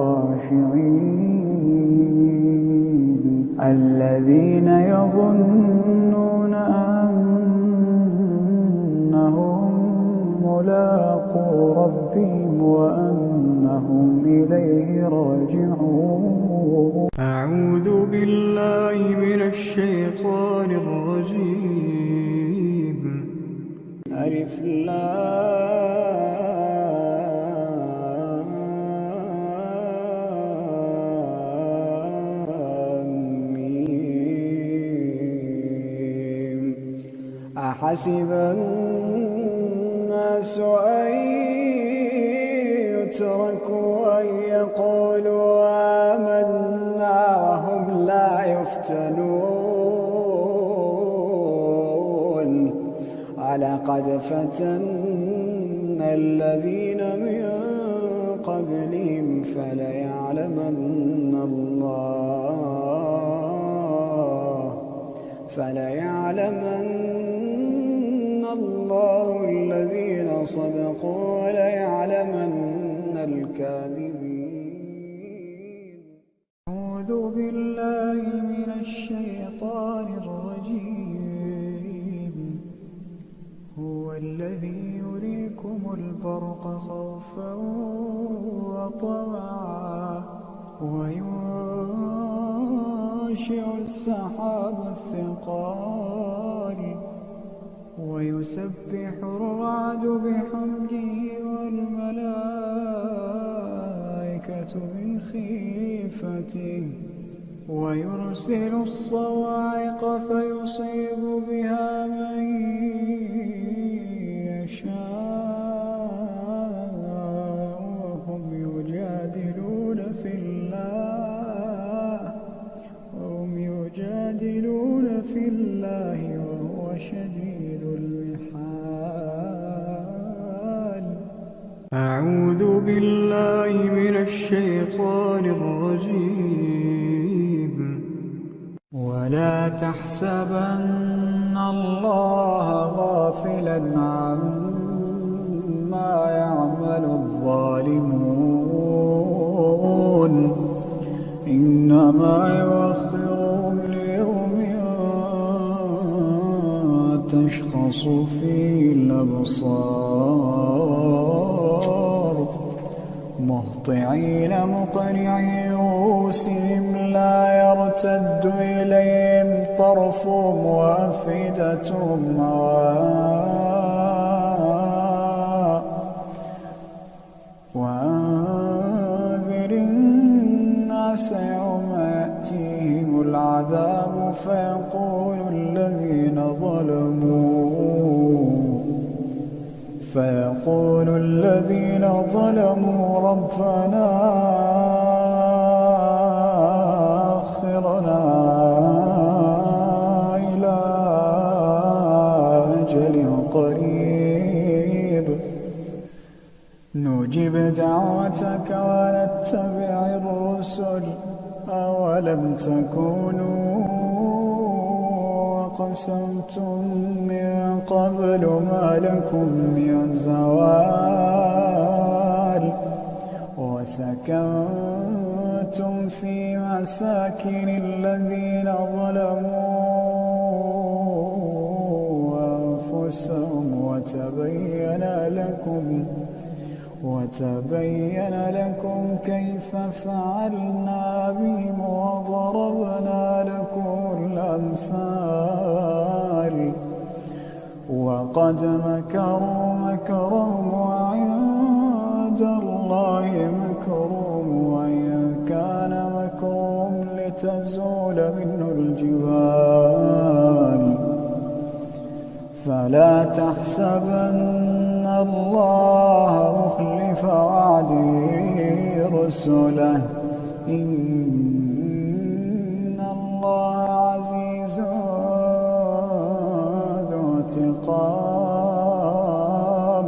الخاشعين الذين يظنون أنهم ملاقو ربهم وأنهم إليه راجعون. أعوذ بالله من الشيطان الرجيم. ألف لام ميم. أحسب الناس أن يتركوا أن يقولوا آمنا وهم لا يفتنون ولقد فتنا الذين من قبلهم فليعلمن الله فليعلمن الله الذين صدقوا وليعلمن الكاذبين. أعوذ بالله من الشيطان الرجيم. هو الذي يريكم البرق خوفا وطمعا وينشئ السحاب الثقال ويسبح الرعد بحمده والملائكة من خيفته ويرسل الصواعق فيصيب بها من يشاء وهم يجادلون في الله وهم يجادلون في الله وهو شديد المحال. أعوذ بالله من الشيطان الرجيم. ولا تحسبن الله غافلا عما يعمل الظالمون إنما يؤخرهم ليوم تشخص فيه الأبصار مهطعين مقنعي رؤوسهم لا يرتد إليهم طرفهم وأفئدتهم هواء. وأنذر الناس يوم يأتيهم العذاب فيقول الذين ظلموا فيقول الذين ظلموا ربنا أخرنا إلى أجل قريب نجب دعوتك ونتبع الرسل أولم تكونوا أقسمتم من قبل ما لكم من زوال وسكنتم في مساكن الذين ظلموا أنفسهم وتبين لكم وتبين لكم كيف فعلنا بهم وضربنا لكم الأمثال. وقد مكروا مكرهم وعند الله مكرهم وإن كان مكرهم لتزول منه الجبال. فلا تحسبن الله مخلف وعده رسله إن الله عزيز ذو انتقام.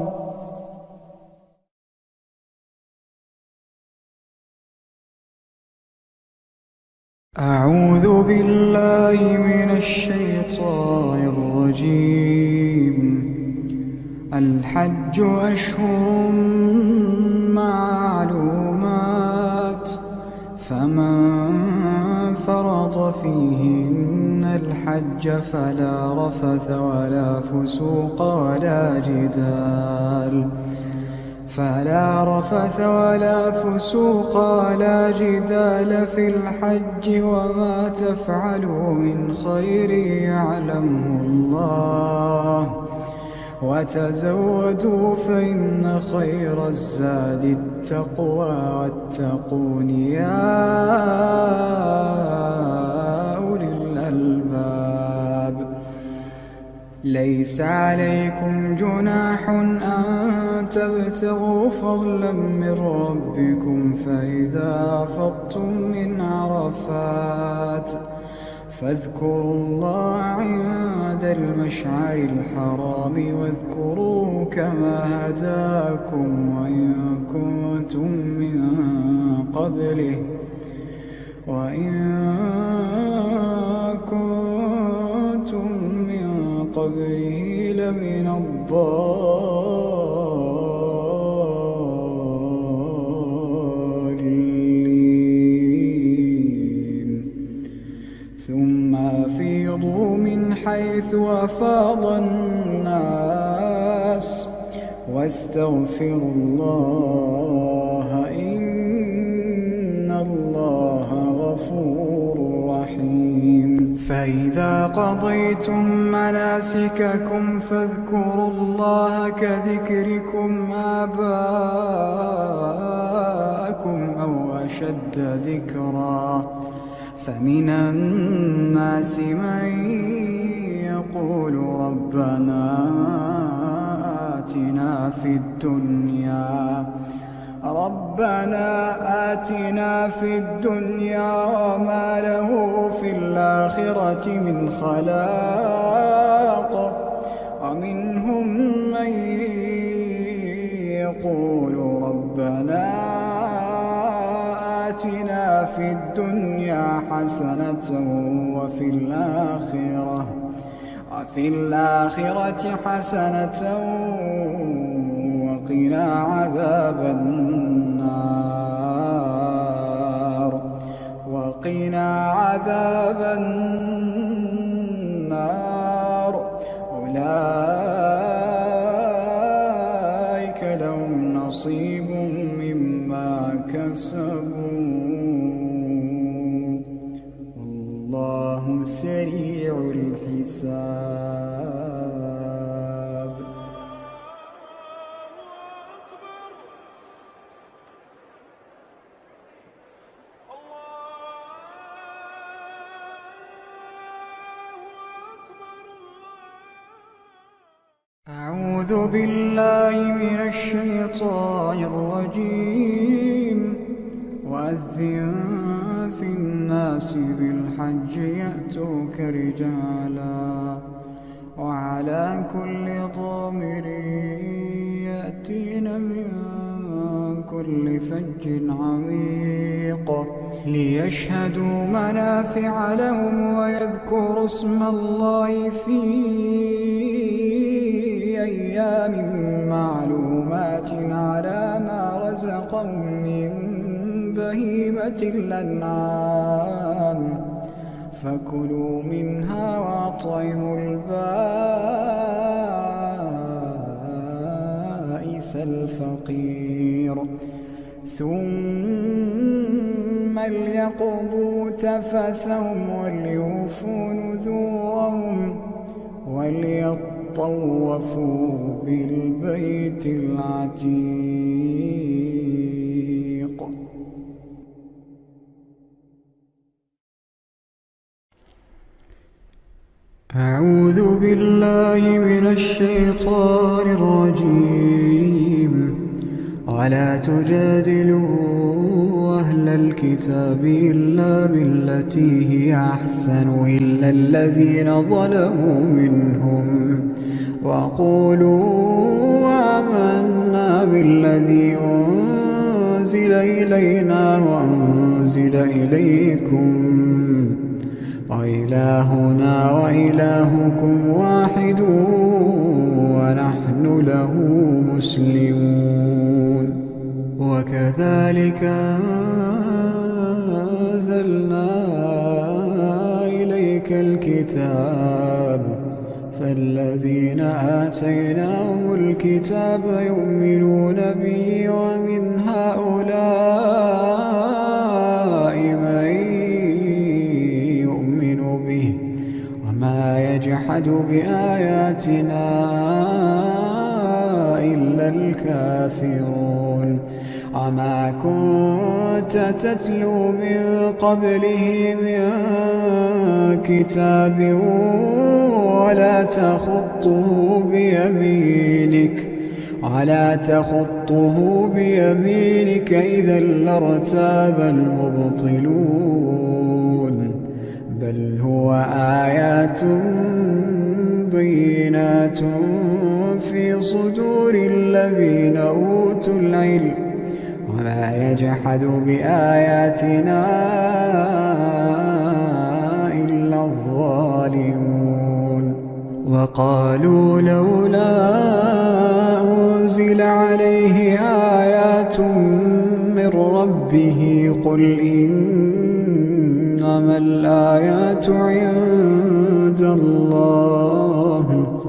أعوذ بالله من الشيطان الرجيم. الحج أشهر معلومات، فمن فرض فيهن الحج فلا رفث ولا فسوق ولا جدال فلا رفث ولا فسوق ولا جدال في الحج، وما تفعلوا من خير يعلمه الله، وتزودوا فإن خير الزاد التقوى، واتقون يا أولي الألباب. ليس عليكم جناح أن تبتغوا فضلا من ربكم، فإذا أفضتم من عرفات فاذكروا الله عند المشعر الحرام، واذكروا كما هداكم وإن كنتم من قبله وإن كنتم من قبله لمن الضالين. ثم أفيضوا من حيث أفاض الناس واستغفروا الله، إن الله غفور رحيم. فإذا قضيتم مناسككم فاذكروا الله كذكركم آباءكم أو أشد ذكرا، فمن الناس من يقول ربنا آتنا في الدنيا ربنا آتنا في الدنيا وما له في الآخرة من خلاق، ومنهم من يقول ربنا آتنا في الدنيا حسنة وفي الآخرة وفي الآخرة حسنة وقنا عذاب النار وقنا عذاب النار أولئك لهم نصيب مما كسبوا، والله سريع الحساب. أعوذ بالله من الشيطان الرجيم. وأذن في الناس بالحج يأتوك رجالا وعلى كل ضامر يأتين من كل فج عميق ليشهدوا منافع لهم ويذكروا اسم الله في أيام معلومات على ما رزقهم من بهيمة الأنعام، فكلوا منها وأطعموا البائس الفقير، ثم ليقضوا تفثهم وليوفوا نذورهم وليطوفوا بالبيت العتيق. أعوذ بالله من الشيطان الرجيم. ولا تجادلوا أهل الكتاب إلا بالتي هي أحسن إلا الذين ظلموا منهم، وقولوا آمنا بالذي أنزل إلينا وأنزل إليكم وإلهنا وإلهكم واحد ونحن ونحن له مسلمون. وكذلك أنزلنا إليك الكتاب فالذين آتيناهم الكتاب يؤمنون به ومن هؤلاء من يؤمن به وما يجحد بآياتنا إلا الكافرون. وما كنت تتلو من قبله من كتاب ولا تخطه بيمينك ولا تخطه بيمينك إذا لارتاب المبطلون. بل هو آيات بينات في صدور الذين أوتوا العلم وما يجحد بآياتنا إلا الظالمون. وقالوا لولا أنزل عليه آيات من ربه قل إنما الآيات عند الله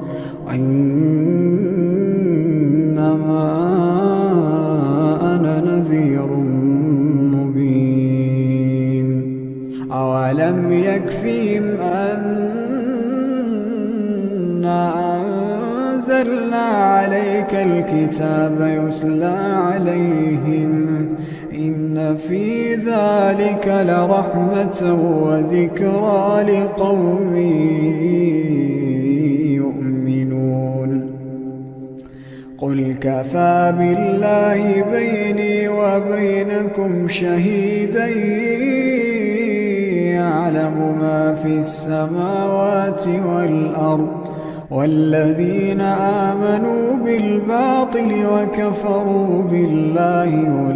وإنما أنا نذير مبين. أولم يكفهم أنا أنزلنا عليك الكتاب يتلى عليهم إن في ذلك لرحمة وذكرى لقوم يؤمنون. قل كفى بالله بيني وبينكم شهيدا يعلم ما في السماوات والأرض والذين آمنوا بالباطل وكفروا بالله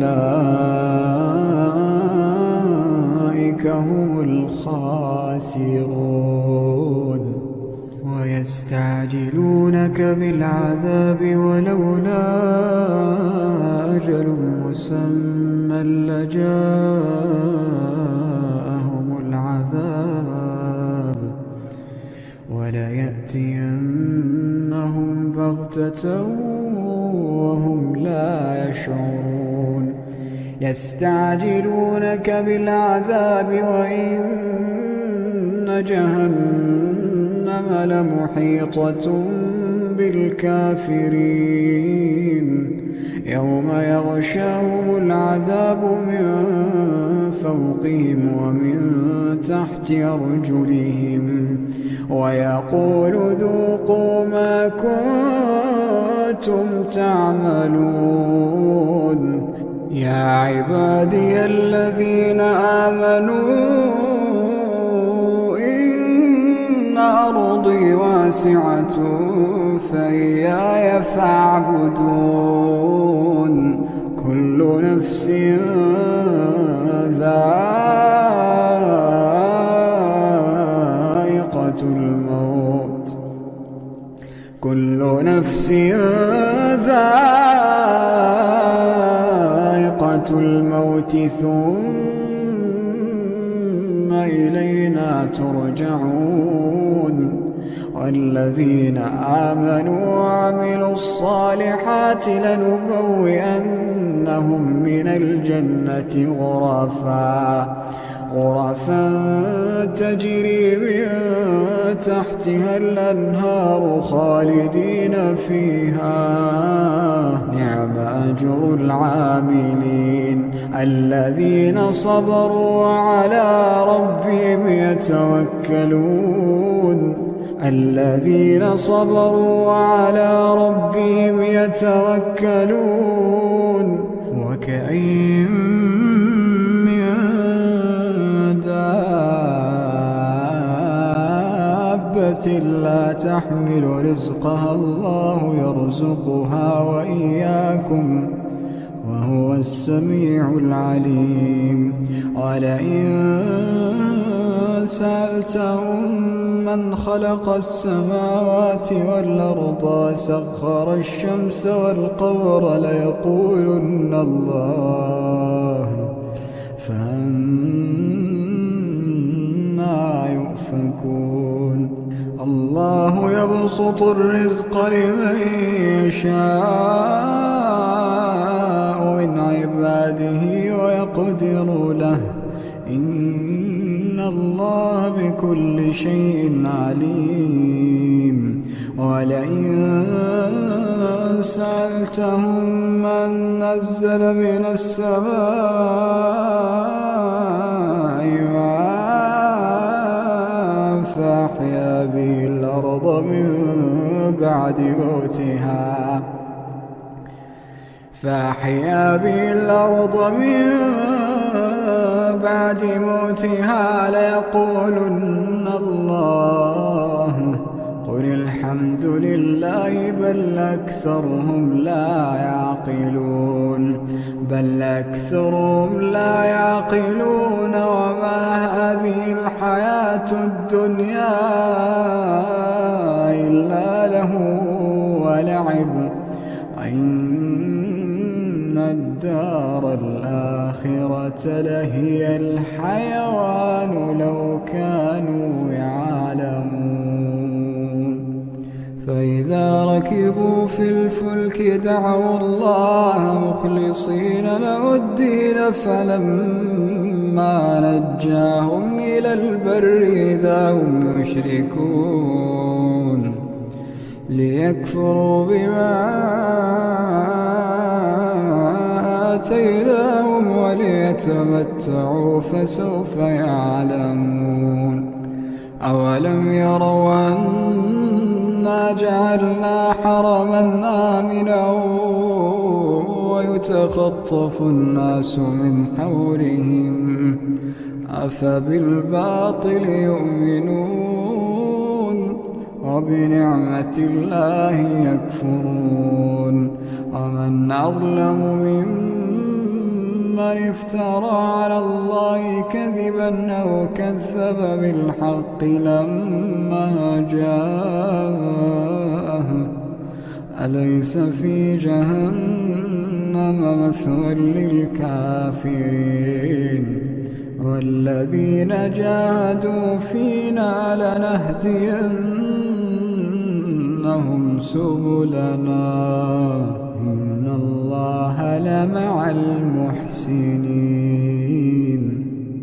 أولئك هم الخاسرون. ويستعجلونك بالعذاب ولولا أجل مسمى لجاءهم العذاب وليأتينهم بغتة وهم لا يشعرون. يستعجلونك بالعذاب وإن جهنم لمحيطة بالكافرين يوم يغشاهم العذاب من فوقهم ومن تحت أرجلهم ويقول ذوقوا ما كنتم تعملون. يا عبادي الذين آمنوا إن أرضي واسعة فإياي فاعبدون. كل نفس ذائقة الموت كل نفس ذائقة الموت ثم إلينا ترجعون. والذين آمنوا وعملوا الصالحات لنبوئنهم من الجنة غرفا غرفا تجري من تحتها الأنهار خالدين فيها نعم أجر العاملين الذين صبروا وعلى ربهم يتوكلون الذين صبروا وعلى ربهم يتوكلون. وكأين من دابة لا تحمل رزقها الله يرزقها وإياكم وهو السميع العليم. ولئن سألتهم من خلق السماوات والأرض وسخر الشمس والقمر ليقولن الله فأنى يؤفكون الله يبسط الرزق لمن يشاء من عباده ويقدر له إن الله بكل شيء عليم ولئن سألتهم من نزل من السماء ماء فأحيا به الأرض من بعد موتها فأحيا به الأرض من بعد موتها ليقولن الله قل الحمد لله بل أكثرهم لا يعقلون بل أكثرهم لا يعقلون وما هذه الحياة الدنيا إلا له ولعب إن الدار الآخرة لهي الحيوان لو كانوا يعلمون فإذا ركبوا في الفلك دعوا الله مخلصين له الدين فلما نجاهم إلى البر إذا هم يشركون ليكفروا بما آتيناهم وليتمتعوا فسوف يعلمون أولم يروا أنا جعلنا حرما آمنا ويتخطف الناس من حولهم أفبالباطل يؤمنون وبنعمة الله يكفرون ومن أظلم ممن افترى على الله كذبا أو كذب بالحق لما جاءه أليس في جهنم مثوى للكافرين والذين جاهدوا فينا لنهدينهم سبلنا إن الله لمع المحسنين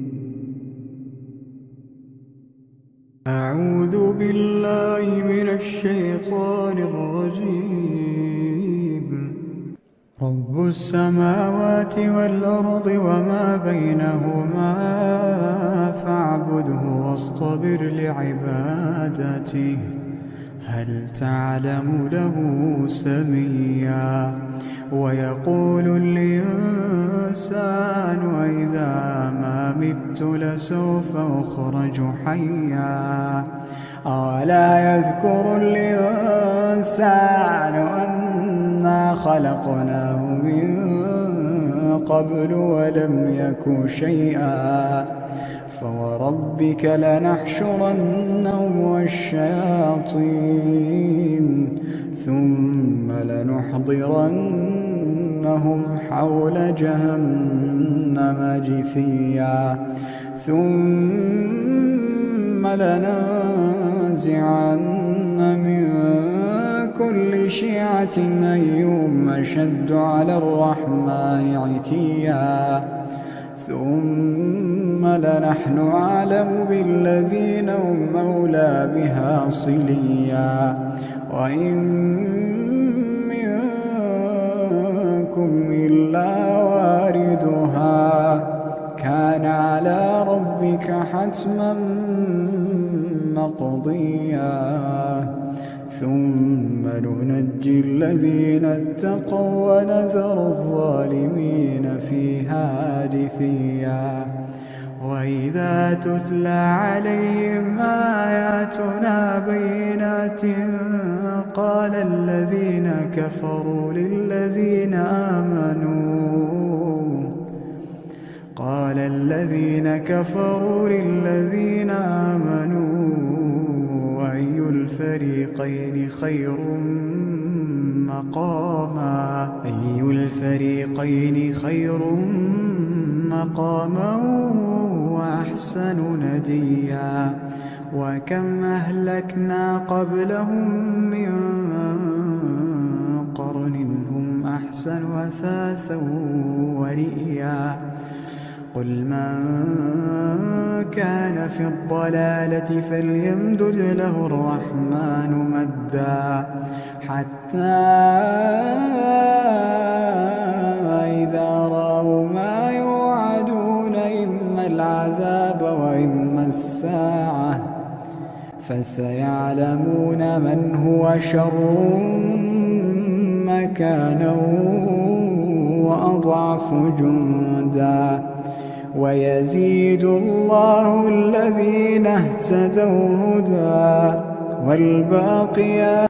أعوذ بالله من الشيطان الرجيم رب السماوات والأرض وما بينهما فاعبده واصطبر لعبادته هل تعلم له سميا ويقول الإنسان وإذا ما مت لسوف أخرج حيا أولا يذكر الإنسان أنا خلقناه من قبل ولم يك شيئا فوربك لنحشرنهم والشياطين ثم لنحضرنهم حول جهنم جثيا ثم لننزعن من كل شيعة أيهم أشد على الرحمن عتيا ثم لنحن أعلم بالذين هم أولى بها صليا وإن منكم إلا واردها كان على ربك حتما مقضيا ثم ننجي الذين اتقوا ونذر الظالمين فيها جثيا وإذا تتلى عليهم آياتنا بينات قال الذين كفروا للذين آمنوا قال وقال الذين كفروا للذين آمنوا أي الفريقين خير مقاما أي الفريقين خير مقاما وأحسن نديا وكم أهلكنا قبلهم من قرن هم أحسن أثاثا ورئيا قل من كان في الضلالة فليمدد له الرحمن مدا حتى إذا رأوا ما يوعدون إما العذاب وإما الساعة فسيعلمون من هو شر مكانا وأضعف جندا ويزيد الله الذين اهتدوا هدى والباقيات